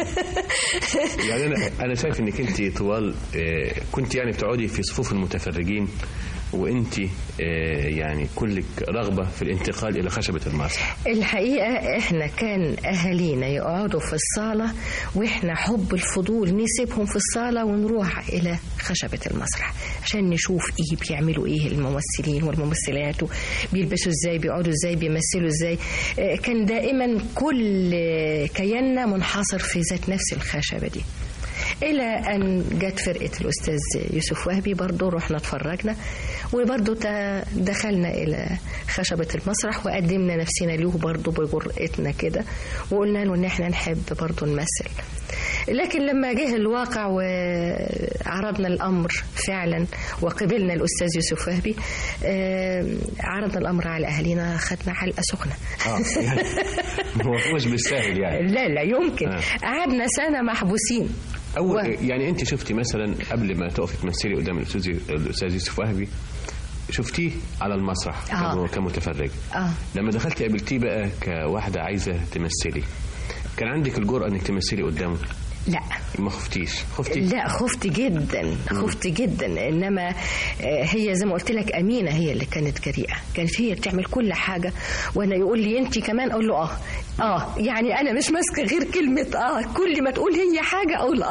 يعني أنا شايف إنك أنت طوال كنت يعني بتقعدي في صفوف المتفرجين، وانت يعني كلك رغبة في الانتقال إلى خشبة المسرح.
الحقيقة احنا كان أهالينا يقعدوا في الصالة، واحنا حب الفضول نسيبهم في الصالة ونروح إلى خشبة المسرح عشان نشوف ايه بيعملوا ايه الممثلين والممثلات، بيلبسوا ازاي، بيقعدوا ازاي، بيمثلوا ازاي. كان دائما كل كياننا منحصر في ذات نفس الخشبة دي، إلى أن جت فرقة الأستاذ يوسف وهبي، برضو رحنا اتفرجنا وبرضو دخلنا إلى خشبة المسرح وقدمنا نفسنا له برضو بجرأتنا كده، وقلنا له إن احنا نحب برضو نمثل. لكن لما جه الواقع وعرضنا الأمر فعلا وقبلنا الأستاذ يوسف وهبي، عرضنا الأمر على أهالينا، خدنا حلقة سخنة.
يعني مش بالسهل يعني.
لا يمكن. قعدنا سنة محبوسين.
يعني أنت شفتي مثلا قبل ما تقفي تمثلي قدام الأستاذ يوسف وهبي، شفتيه على المسرح كمتفرج. لما دخلتي قابلتيه بقى كواحدة عايزة تمثلي، كان عندك الجرأة انك تمثلي قدامه؟
لا
ما خفتيش؟ خفتي؟
لا خفت جدا، خفت جدا. انما هي زي ما قلت لك أمينة هي اللي كانت جريئة، كانت هي بتعمل كل حاجة، وانا يقول لي انت كمان اقول له يعني انا مش ماسكه غير كلمه كل ما تقول هي حاجه اقول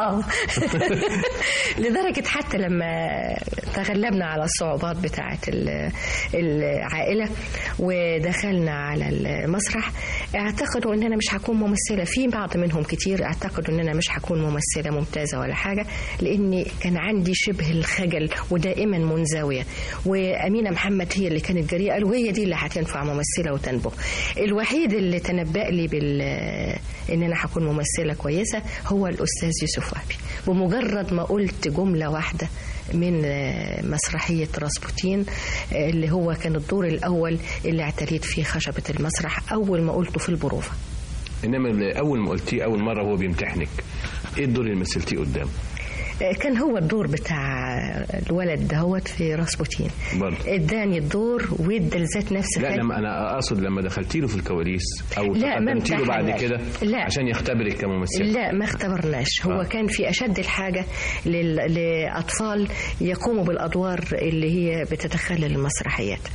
لدرجه حتى لما تغلبنا على الصعوبات بتاعه العائله ودخلنا على المسرح، اعتقدوا ان انا مش هكون ممثله. في بعض منهم كتير اعتقدوا ان انا مش هكون ممثله ممتازه ولا حاجه، لاني كان عندي شبه الخجل ودائما منزويه. وامينه محمد هي اللي كانت جريئه، وهي دي اللي هتنفع ممثله وتنبغ. الوحيد اللي تنبأ لي ان انا هكون ممثله كويسه هو الاستاذ يوسف وهبي. بمجرد ما قلت جمله واحده من مسرحيه راسبوتين، اللي هو كان الدور الاول اللي اعتليت فيه خشبه المسرح، اول ما قلته في البروفه.
انما اول ما قلتيه اول مره هو بيمتحنك، ايه الدور اللي مثلتيه قدامه؟
كان هو الدور بتاع الولد دهوت في راسبوتين، اداني الدور وادى لذات نفس
لا لما انا اقصد لما دخلتي له في الكواليس او تقدمتي له بعد كده عشان يختبرك كممثل.
لا ما اختبرناش. هو كان في اشد الحاجه لاطفال يقوموا بالادوار اللي هي بتتخلل المسرحيات،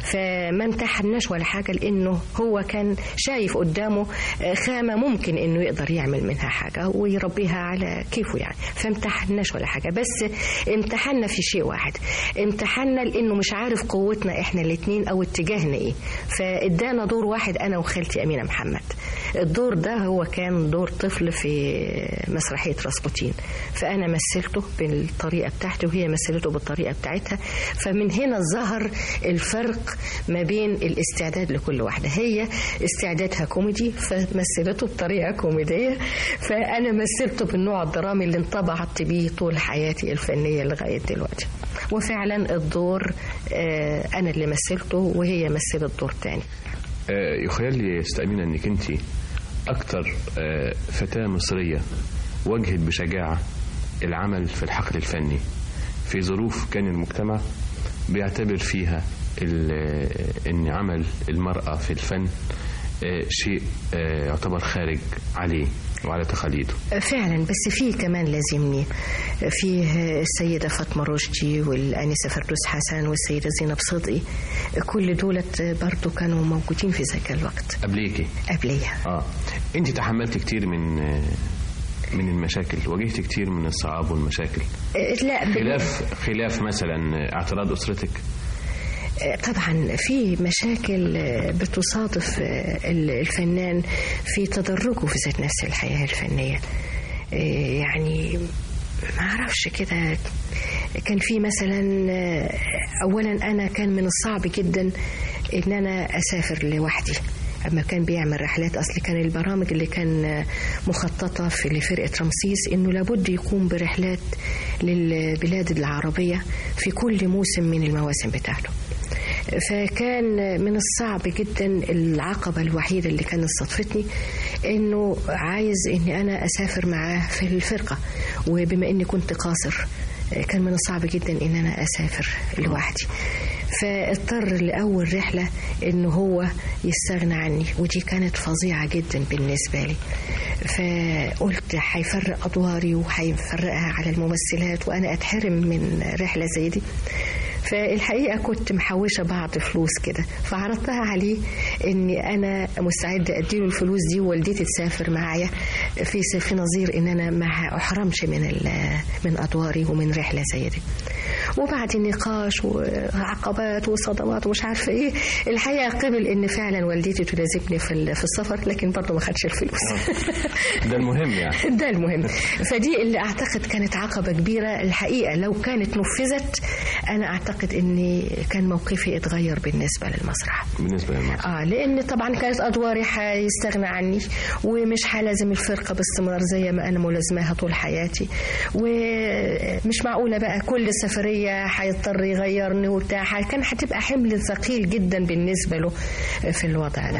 فما امتحناش ولا حاجة، لأنه هو كان شايف قدامه خامة ممكن إنه يقدر يعمل منها حاجة ويربيها على كيفه يعني. فامتحناش ولا حاجة، بس امتحنا في شيء واحد، امتحنا لأنه مش عارف قوتنا إحنا الاتنين أو اتجاهنا إيه. فإدانا دور واحد أنا وخالتي أمينة محمد. الدور ده هو كان دور طفل في مسرحية راسبوتين، فأنا مثلته بالطريقة بتاعتي وهي مثلته بالطريقة بتاعتها. فمن هنا ظهر الفرق ما بين الاستعداد لكل واحدة. هي استعدادها كوميدي فمثلته بطريقة كوميدية، فأنا مثلته بالنوع الدرامي اللي انطبعت بيه طول حياتي الفنية لغاية دلوقتي. وفعلا الدور أنا اللي مثلته وهي مثلت دور تاني.
يخيل لي استأمينة أنك أنت أكتر فتاة مصرية واجهت بشجاعة العمل في الحقل الفني في ظروف كان المجتمع بيعتبر فيها أن عمل المرأة في الفن شيء يعتبر خارج عليه وعلى تقاليده.
فعلا، بس فيه كمان لازمني فيه السيدة فاطمة رشدي والآنسة فردوس حسن والسيدة زينب صدقي، كل دولت برضو كانوا موجودين في ذاك الوقت.
قبليكي؟
قبليها.
انت تحملت كتير من المشاكل، واجهت كتير من الصعاب والمشاكل.
لا،
خلاف مثلا اعتراض أسرتك؟
طبعا في مشاكل بتصادف الفنان في تدرجه في ذات نفس الحياة الفنية. يعني ما اعرفش كده، كان في مثلا اولا انا كان من الصعب جدا ان انا اسافر لوحدي. اما كان بيعمل رحلات، اصل كان البرامج اللي كان مخططه في لفرقه رمسيس انه لابد يقوم برحلات للبلاد العربيه في كل موسم من المواسم بتاعته. فكان من الصعب جدا، العقبة الوحيدة اللي كانت صدفتني انه عايز اني انا اسافر معاه في الفرقة، وبما اني كنت قاصر كان من الصعب جدا ان انا اسافر لوحدي. فاضطر لأول رحلة انه هو يستغنى عني، ودي كانت فظيعة جدا بالنسبة لي. فقلت هيفرق أدواري وهيفرقها على الممثلات وأنا أتحرم من رحلة زي دي. فالحقيقة كنت محوشة بعض فلوس كده، فعرضتها عليه اني انا مستعدة اديله الفلوس دي ووالدتي تسافر معايا في نظير ان انا ما احرمش من ادواري ومن رحلة زي دي. وبعد النقاش وعقبات وصدمات ومش عارفة ايه، الحقيقة قبل ان فعلا والدتي تلازمني في السفر، لكن برضه ما خدش الفلوس.
ده المهم يعني.
ده المهم. فدي اللي اعتقد كانت عقبة كبيرة. الحقيقة لو كانت نفذت انا اعتقد اني كان موقفي اتغير بالنسبة للمسرح. لان طبعا كانت ادواري هيستغنى عني، ومش هلازم الفرقة باستمرار زي ما انا ملازماها طول حياتي، ومش معقولة بقى كل سفرية هيضطر يغيرني وبتاع. كان هتبقى حمل ثقيل جدا بالنسبة له في الوضع ده.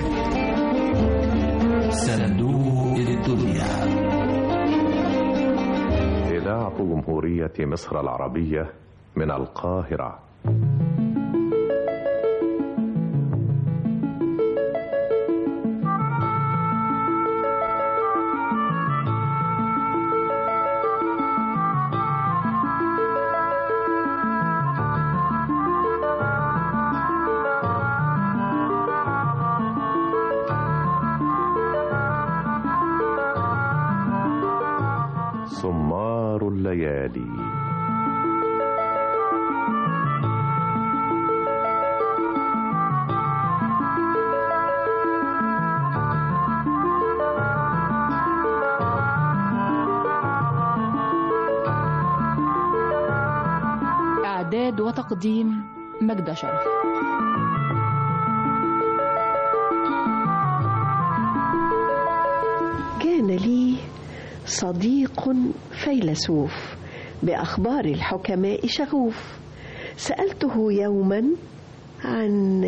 صندوق الدنيا.
إذاعة جمهورية مصر العربية من القاهرة. سمار الليالي.
إعداد وتقديم مجدة شرف.
كان لي صديق فيلسوف بأخبار الحكماء شغوف. سألته يوما عن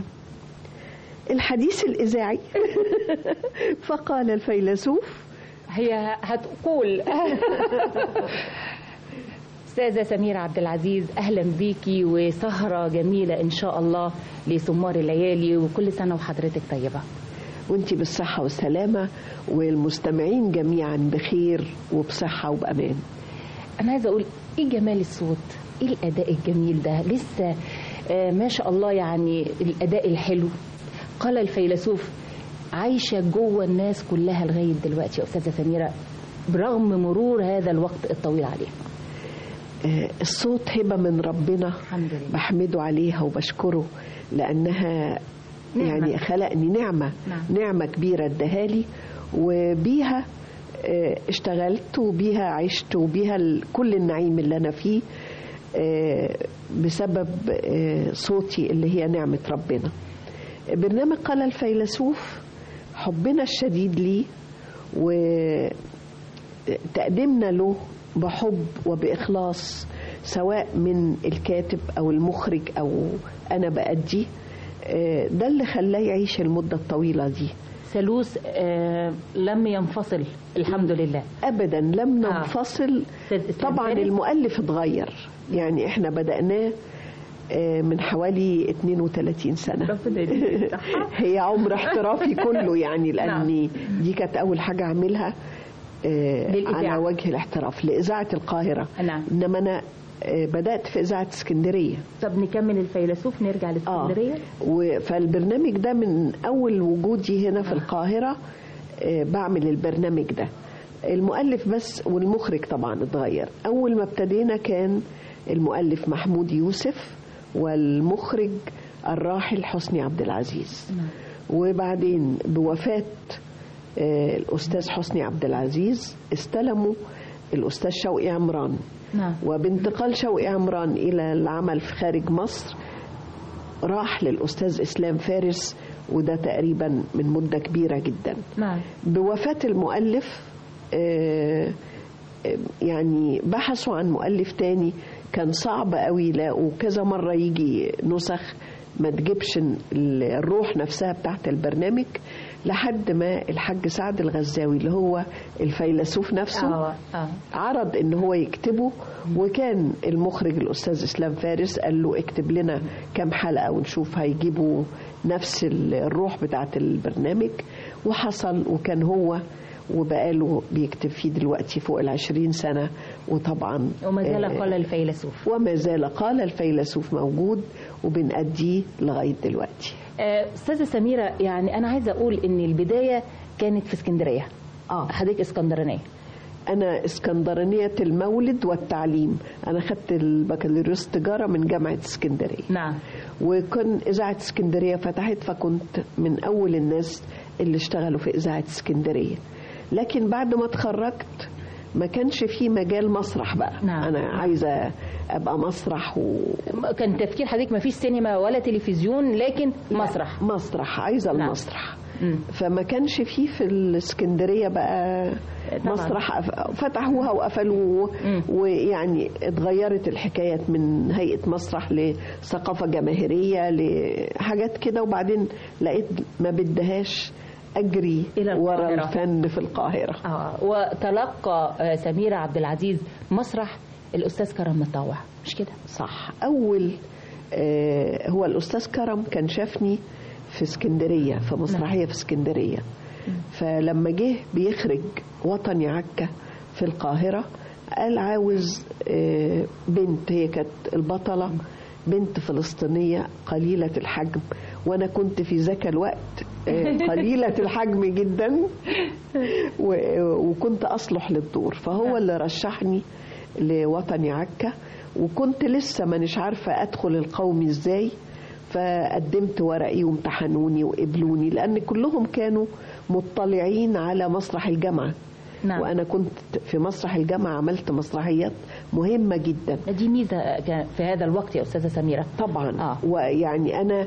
الحديث الإذاعي فقال الفيلسوف:
هي هتقول. أستاذة سميرة عبد العزيز، أهلا بيكي وسهرة جميلة إن شاء الله لسمار الليالي، وكل سنة وحضرتك طيبة.
وانتي بالصحة والسلامة، والمستمعين جميعا بخير وبصحة وبأمان.
أنا عايزة أقول إيه جمال الصوت، إيه الأداء الجميل ده. لسه ما شاء الله يعني الأداء الحلو. قال الفيلسوف عايشة جوه الناس كلها لغاية دلوقتي يا أستاذة سميرة برغم مرور هذا الوقت الطويل عليه.
الصوت هبة من ربنا،
الحمد لله.
بحمده عليها وبشكره لأنها نعمة. يعني خلقني نعمة كبيرة ادهالي، وبيها اشتغلت وبيها عشت وبيها كل النعيم اللي أنا فيه بسبب صوتي اللي هي نعمة ربنا. برنامج قال الفيلسوف حبنا الشديد ليه وتقديمنا له بحب وبإخلاص، سواء من الكاتب أو المخرج أو أنا بأدي، ده اللي خلاه يعيش المدة الطويلة دي.
ثالوث لم ينفصل الحمد لله
أبدا، لم ننفصل. طبعا المؤلف اتغير، يعني احنا بدأناه من حوالي 32 سنة. هي عمر احترافي كله يعني، لأني دي كانت أول حاجة أعملها على وجه الاحتراف لإذاعة القاهرة. إنما أنا بدأت في إذاعة اسكندرية.
طب نكمل الفيلسوف نرجع لاسكندرية.
فالبرنامج ده من أول وجودي هنا في القاهرة بعمل البرنامج ده. المؤلف بس والمخرج طبعا اتغير. أول ما ابتدينا كان المؤلف محمود يوسف والمخرج الراحل حسني عبد العزيز. وبعدين بوفاة الأستاذ حسني عبد العزيز استلموا الأستاذ شوقي عمران. وبانتقال شوقي عمران إلى العمل في خارج مصر راح للأستاذ إسلام فارس، وده تقريبا من مدة كبيرة جدا. بوفاة المؤلف يعني بحثوا عن مؤلف تاني، كان صعب قوي يلاقوا، كذا مرة يجي نسخ ما تجيبش الروح نفسها بتاعت البرنامج، لحد ما الحاج سعد الغزاوي اللي هو الفيلسوف نفسه عرض ان هو يكتبه. وكان المخرج الأستاذ إسلام فارس قال له اكتب لنا كام حلقة ونشوف هيجيبوا نفس الروح بتاعت البرنامج. وحصل، وكان هو وبقاله بيكتب فيه دلوقتي فوق 20 سنة. وطبعا
وما زال قال الفيلسوف،
وما زال قال الفيلسوف موجود وبنأديه لغاية دلوقتي.
أستاذة سميرة، يعني أنا عايزة أقول إن البداية كانت في اسكندرية. حضرتك اسكندرانية.
أنا اسكندرانية المولد والتعليم. أنا خدت البكالوريوس تجارة من جامعة اسكندرية. وكان إذاعة اسكندرية فتحت، فكنت من أول الناس اللي اشتغلوا في إذاعة اسكندرية. لكن بعد ما اتخرجت ما كانش في مجال مسرح بقى. أنا عايزة أبقى مسرح
كان تفكير حضرتك ما فيش سينما ولا تلفزيون، لكن
مسرح عايزة المسرح. فما كانش فيه في الاسكندرية بقى مسرح، فتحوها وقفلوا. ويعني اتغيرت الحكايات من هيئة مسرح لثقافة جماهيرية لحاجات كده. وبعدين لقيت ما بدهاش أجري ورا الفن في القاهرة.
وتلقى سميرة عبد العزيز مسرح الأستاذ كرم مطاوع، مش كده؟
صح. أول هو الأستاذ كرم كان شافني في اسكندرية، في مسرحية في اسكندرية. فلما جه بيخرج وطني عكا في القاهرة قال عاوز بنت، هي كانت البطلة بنت فلسطينية قليلة الحجم، وأنا كنت في ذاك الوقت قليلة الحجم جدا وكنت أصلح للدور. فهو اللي رشحني لوطني عكا، وكنت لسه مانيش عارفة أدخل القومي إزاي. فقدمت ورقي وامتحنوني وقبلوني، لأن كلهم كانوا مطلعين على مسرح الجامعة. وأنا كنت في مسرح الجامعة عملت مسرحيات مهمة جدا.
دي ميزة في هذا الوقت يا أستاذة سميرة.
طبعا. ويعني أنا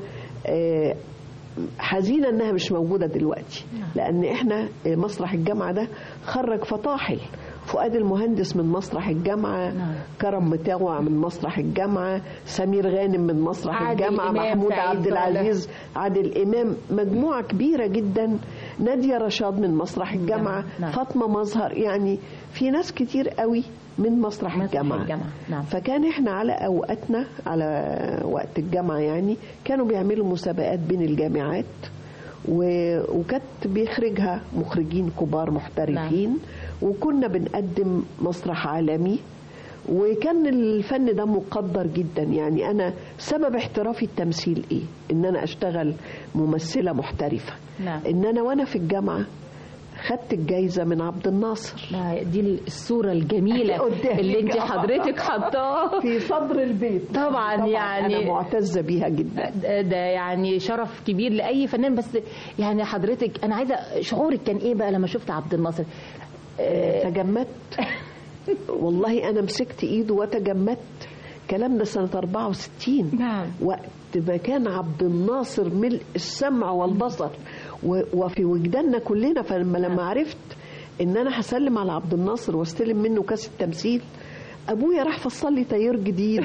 حزينة أنها مش موجودة دلوقتي، لأن إحنا مسرح الجامعة ده خرج فطاحل. فؤاد المهندس من مسرح الجامعة، كرم مطاوع من مسرح الجامعة، سمير غانم من مسرح الجامعة، محمود عبد العزيز، عادل إمام، مجموعة كبيرة جدا، نادية رشاد من مسرح الجامعة، فاطمة مظهر، يعني في ناس كتير قوي من مسرح الجامعة. فكان احنا على أوقاتنا، على وقت الجامعة يعني، كانوا بيعملوا مسابقات بين الجامعات وكانت بيخرجها مخرجين كبار محترفين. وكنا بنقدم مسرح عالمي، وكان الفن ده مقدر جدا. يعني أنا سبب احترافي التمثيل إيه؟ إن أنا أشتغل ممثلة محترفة.
نعم.
إن أنا وأنا في الجامعة خدت الجايزة من عبد الناصر.
دي الصورة الجميلة اللي انت حضرتك حطاها
في صدر البيت.
طبعا يعني
أنا معتزة بيها جدا.
ده يعني شرف كبير لأي فنان. بس يعني حضرتك أنا عايزة شعورك كان إيه بقى لما شفت عبد الناصر؟
تجمدت والله. أنا مسكت إيده وتجمدت. كلام ده سنة 64.
نعم.
وقت ما كان عبد الناصر ملء السمع والبصر وفي وجداننا كلنا. فلما عرفت ان انا هسلم على عبد الناصر واستلم منه كاس التمثيل، ابويا راح فصل لي تاير جديد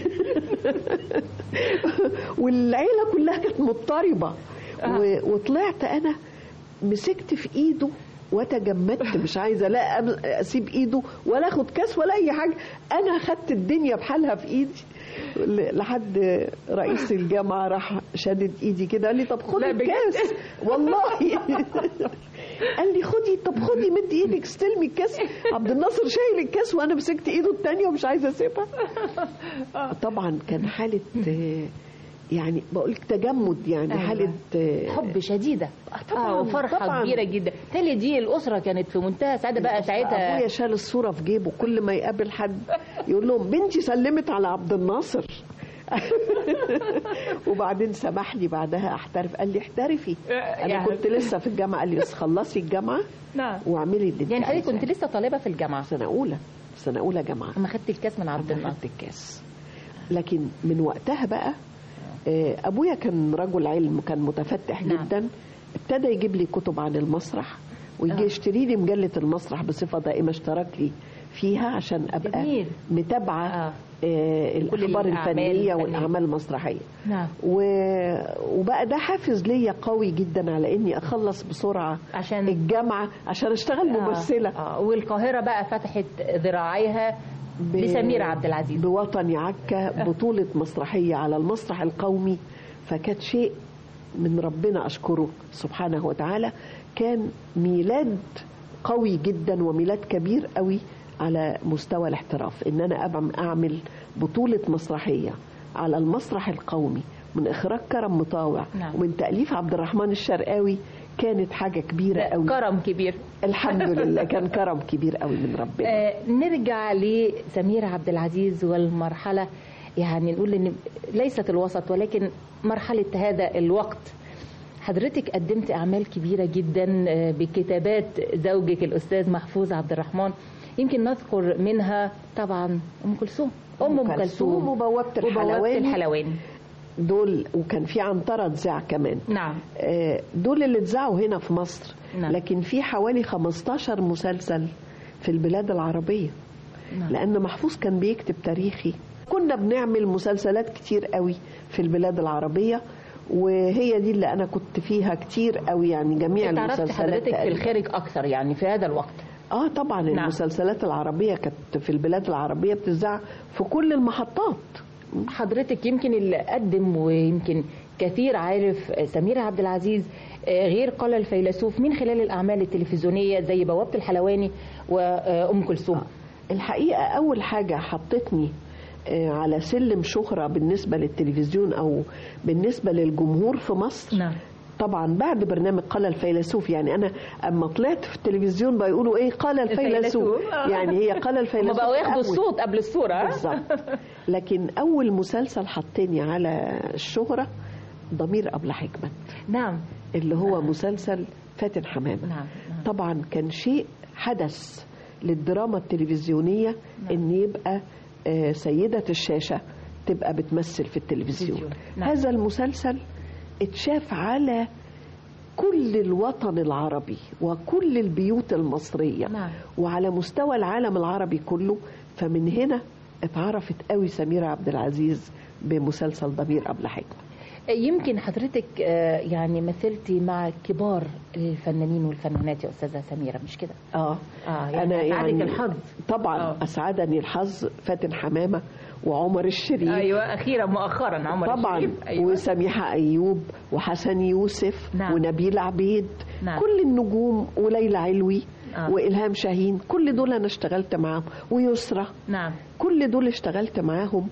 والعيله كلها كانت مضطربه. وطلعت انا مسكت في ايده وتجمدت، مش عايزه لا اسيب ايده ولا اخد كاس ولا اي حاجه. انا اخدت الدنيا بحالها في ايدي لحد رئيس الجامعه راح شدد ايدي كده قال لي طب خدي الكاس والله قال لي خدي، طب خدي مد ايدك استلمي الكاس. عبد الناصر شايل الكاس وانا مسكت ايده الثانيه ومش عايزه اسيبها. طبعا كان حاله يعني بقول لك تجمد، يعني أيوة. حاله
حب شديده طبعا وفرحه طبعا. كبيره جدا. تالي دي الاسره كانت في منتهى سعاده بقى ساعتها.
ابويا شال الصوره في جيبه، كل ما يقابل حد يقول لهم بنتي سلمت على عبد الناصر وبعدين سمح لي بعدها احترف. قال لي احترفي. انا كنت لسه في الجامعه. قال لي بس خلصي الجامعه
نعم
واعملي اللي
يعني حضرتك كنت لسه طالبه في الجامعه
سنه اولى جامعه
اما خدت الكاس من عبد الناصر.
خدت الكاس. لكن من وقتها بقى ابويا كان رجل علم، كان متفتح جدا. ابتدى يجيب لي كتب عن المسرح ويجي يشتري لي مجله المسرح بصفه دائمه، اشترك لي فيها عشان ابقى جميل. متابعه الاخبار الفنيه والاعمال المسرحيه.
نعم.
وبقى ده حافز ليا قوي جدا على اني اخلص بسرعه
عشان
الجامعه عشان اشتغل ممثله.
والقاهره بقى فتحت ذراعيها بسميرة عبد العزيز
بوطني عكا، بطولة مسرحية على المسرح القومي. فكانت شيء من ربنا أشكره سبحانه وتعالى. كان ميلاد قوي جدا وميلاد كبير قوي على مستوى الاحتراف، إن أنا أعمل بطولة مسرحية على المسرح القومي من إخراج كرم مطاوع.
نعم.
ومن تأليف عبد الرحمن الشرقاوي. كانت حاجة كبيرة قوي.
كرم كبير
الحمد لله. كان كرم كبير قوي من ربنا.
نرجع لسميرة عبد العزيز والمرحلة، يعني نقول ان ليست الوسط ولكن مرحلة هذا الوقت. حضرتك قدمت أعمال كبيرة جدا بكتابات زوجك الأستاذ محفوظ عبد الرحمن. يمكن نذكر منها طبعا أم كلثوم
وبوابة
الحلواني
دول. وكان في عنترة تذاع كمان.
نعم.
دول اللي اتذاعوا هنا في مصر.
نعم.
لكن في حوالي 15 مسلسل في البلاد العربية.
نعم.
لأن محفوظ كان بيكتب تاريخي. كنا بنعمل مسلسلات كتير قوي في البلاد العربية، وهي دي اللي أنا كنت فيها كتير قوي. يعني جميع المسلسلات.
حضرتك في الخارج أكثر يعني في هذا الوقت.
طبعا. نعم. المسلسلات العربية كانت في البلاد العربية بتذاع في كل المحطات.
حضرتك يمكن اللي قدم ويمكن كثير عارف سميرة عبد العزيز غير قال الفيلسوف من خلال الأعمال التلفزيونية زي بوابة الحلواني وأم كلثوم.
الحقيقة أول حاجة حطتني على سلم شهرة بالنسبة للتلفزيون أو بالنسبة للجمهور في مصر.
نعم.
طبعا بعد برنامج قال الفيلسوف. يعني أنا أما طلعت في التلفزيون بيقولوا إيه قال الفيلسوف. يعني هي قال الفيلسوف.
ما بقوا ياخدوا الصوت قبل الصورة.
بالظبط. لكن أول مسلسل حطني على الشهرة ضمير أبلة حكمت.
نعم.
اللي هو مسلسل فاتن حمامة.
نعم.
طبعا كان شيء حدث للدراما التلفزيونية.
نعم.
إن يبقى سيدة الشاشة تبقى بتمثل في التلفزيون.
نعم.
هذا المسلسل اتشاف على كل الوطن العربي وكل البيوت المصرية.
نعم.
وعلى مستوى العالم العربي كله. فمن هنا اتعرفت قوي سميرة عبد العزيز بمسلسل ضمير أبلة حكمة.
يمكن حضرتك يعني مثلتي مع كبار الفنانين والفنانات يا أستاذة سميرة مش كده؟
يعني أنا
يعني الحظ
طبعا. أسعدني الحظ فاتن حمامة وعمر الشريف.
أيوة أخيرا مؤخرا عمر
طبعا.
الشريف. أيوة.
وسميحة أيوب وحسن يوسف.
نعم.
ونبيل عبيد.
نعم.
كل النجوم وليلى علوي. وإلهام شاهين، كل دول أنا اشتغلت معاهم، ويسرى.
نعم.
كل دول اشتغلت معاهم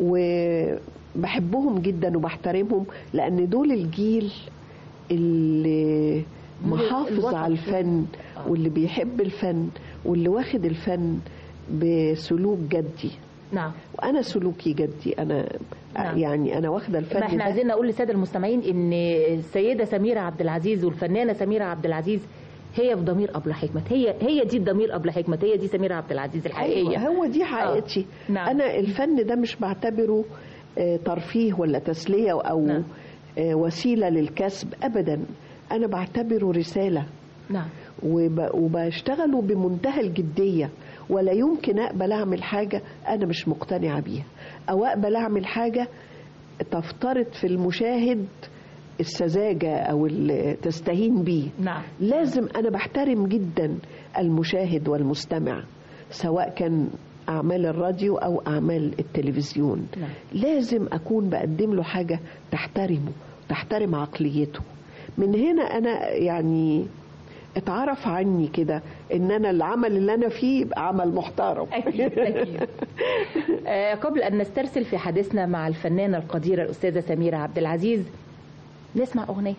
وبحبهم جدا وبحترمهم، لأن دول الجيل اللي محافظ على الفن واللي بيحب الفن واللي واخد الفن بسلوك جدي.
نعم.
وانا سلوكي جدي، انا نعم. يعني انا واخده الفن.
ما احنا عايزين نقول للساده المستمعين ان السيده سميره عبد العزيز والفنانه سميره عبد العزيز هي في ضمير أبلة حكمت، هي دي الضمير أبلة حكمت، هي دي سميرة عبد العزيز الحقيقية.
أيوة، هو دي حقيقتي.
نعم.
أنا الفن ده مش بعتبره ترفيه ولا تسلية أو نعم. وسيلة للكسب أبدا، أنا بعتبره رسالة.
نعم.
وبشتغله بمنتهى الجدية، ولا يمكن أقبل أعمل حاجة أنا مش مقتنعة بيها، أو أقبل أعمل حاجة تفترض في المشاهد السذاجة أو اللي تستهين بيه.
نعم.
لازم أنا بحترم جدا المشاهد والمستمع، سواء كان أعمال الراديو أو أعمال التلفزيون.
نعم.
لازم أكون بقدم له حاجة تحترمه، تحترم عقليته. من هنا أنا يعني اتعرف عني كده ان انا العمل اللي انا فيه يبقى عمل محترم.
أكيد أكيد. قبل ان نسترسل في حديثنا مع الفنانة القديرة الأستاذة سميرة عبد العزيز، نسمع أغنية.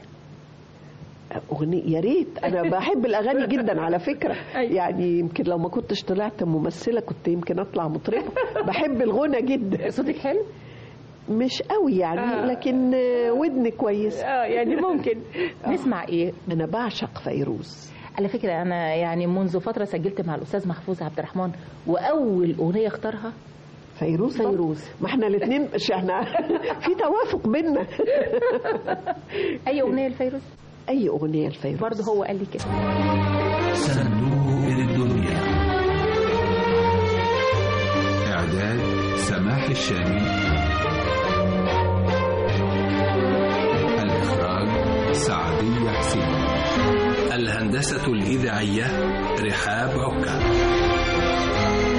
يا ريت، أنا بحب الأغاني جدا على فكرة. يعني يمكن لو ما كنتش طلعت ممثلة كنت يمكن أطلع مطربة. بحب الغنى جدا.
صوتك حلو؟
مش قوي يعني لكن ودن كويس.
يعني ممكن. نسمع إيه؟
أنا بعشق فيروز.
على فكرة أنا يعني منذ فترة سجلت مع الأستاذ محفوظ عبد الرحمن، وأول أغنية اختارها
فيروز. ما احنا الاثنين مش احنا في توافق بينا.
اي اغنيه لفيروز؟
اي اغنيه لفيروز
برضه هو قال لي كده.
صندوق الدنيا.
اعداد سماح الشامي، الاخراج سعدية حسين،
الهندسة الإذاعية رحاب عكا.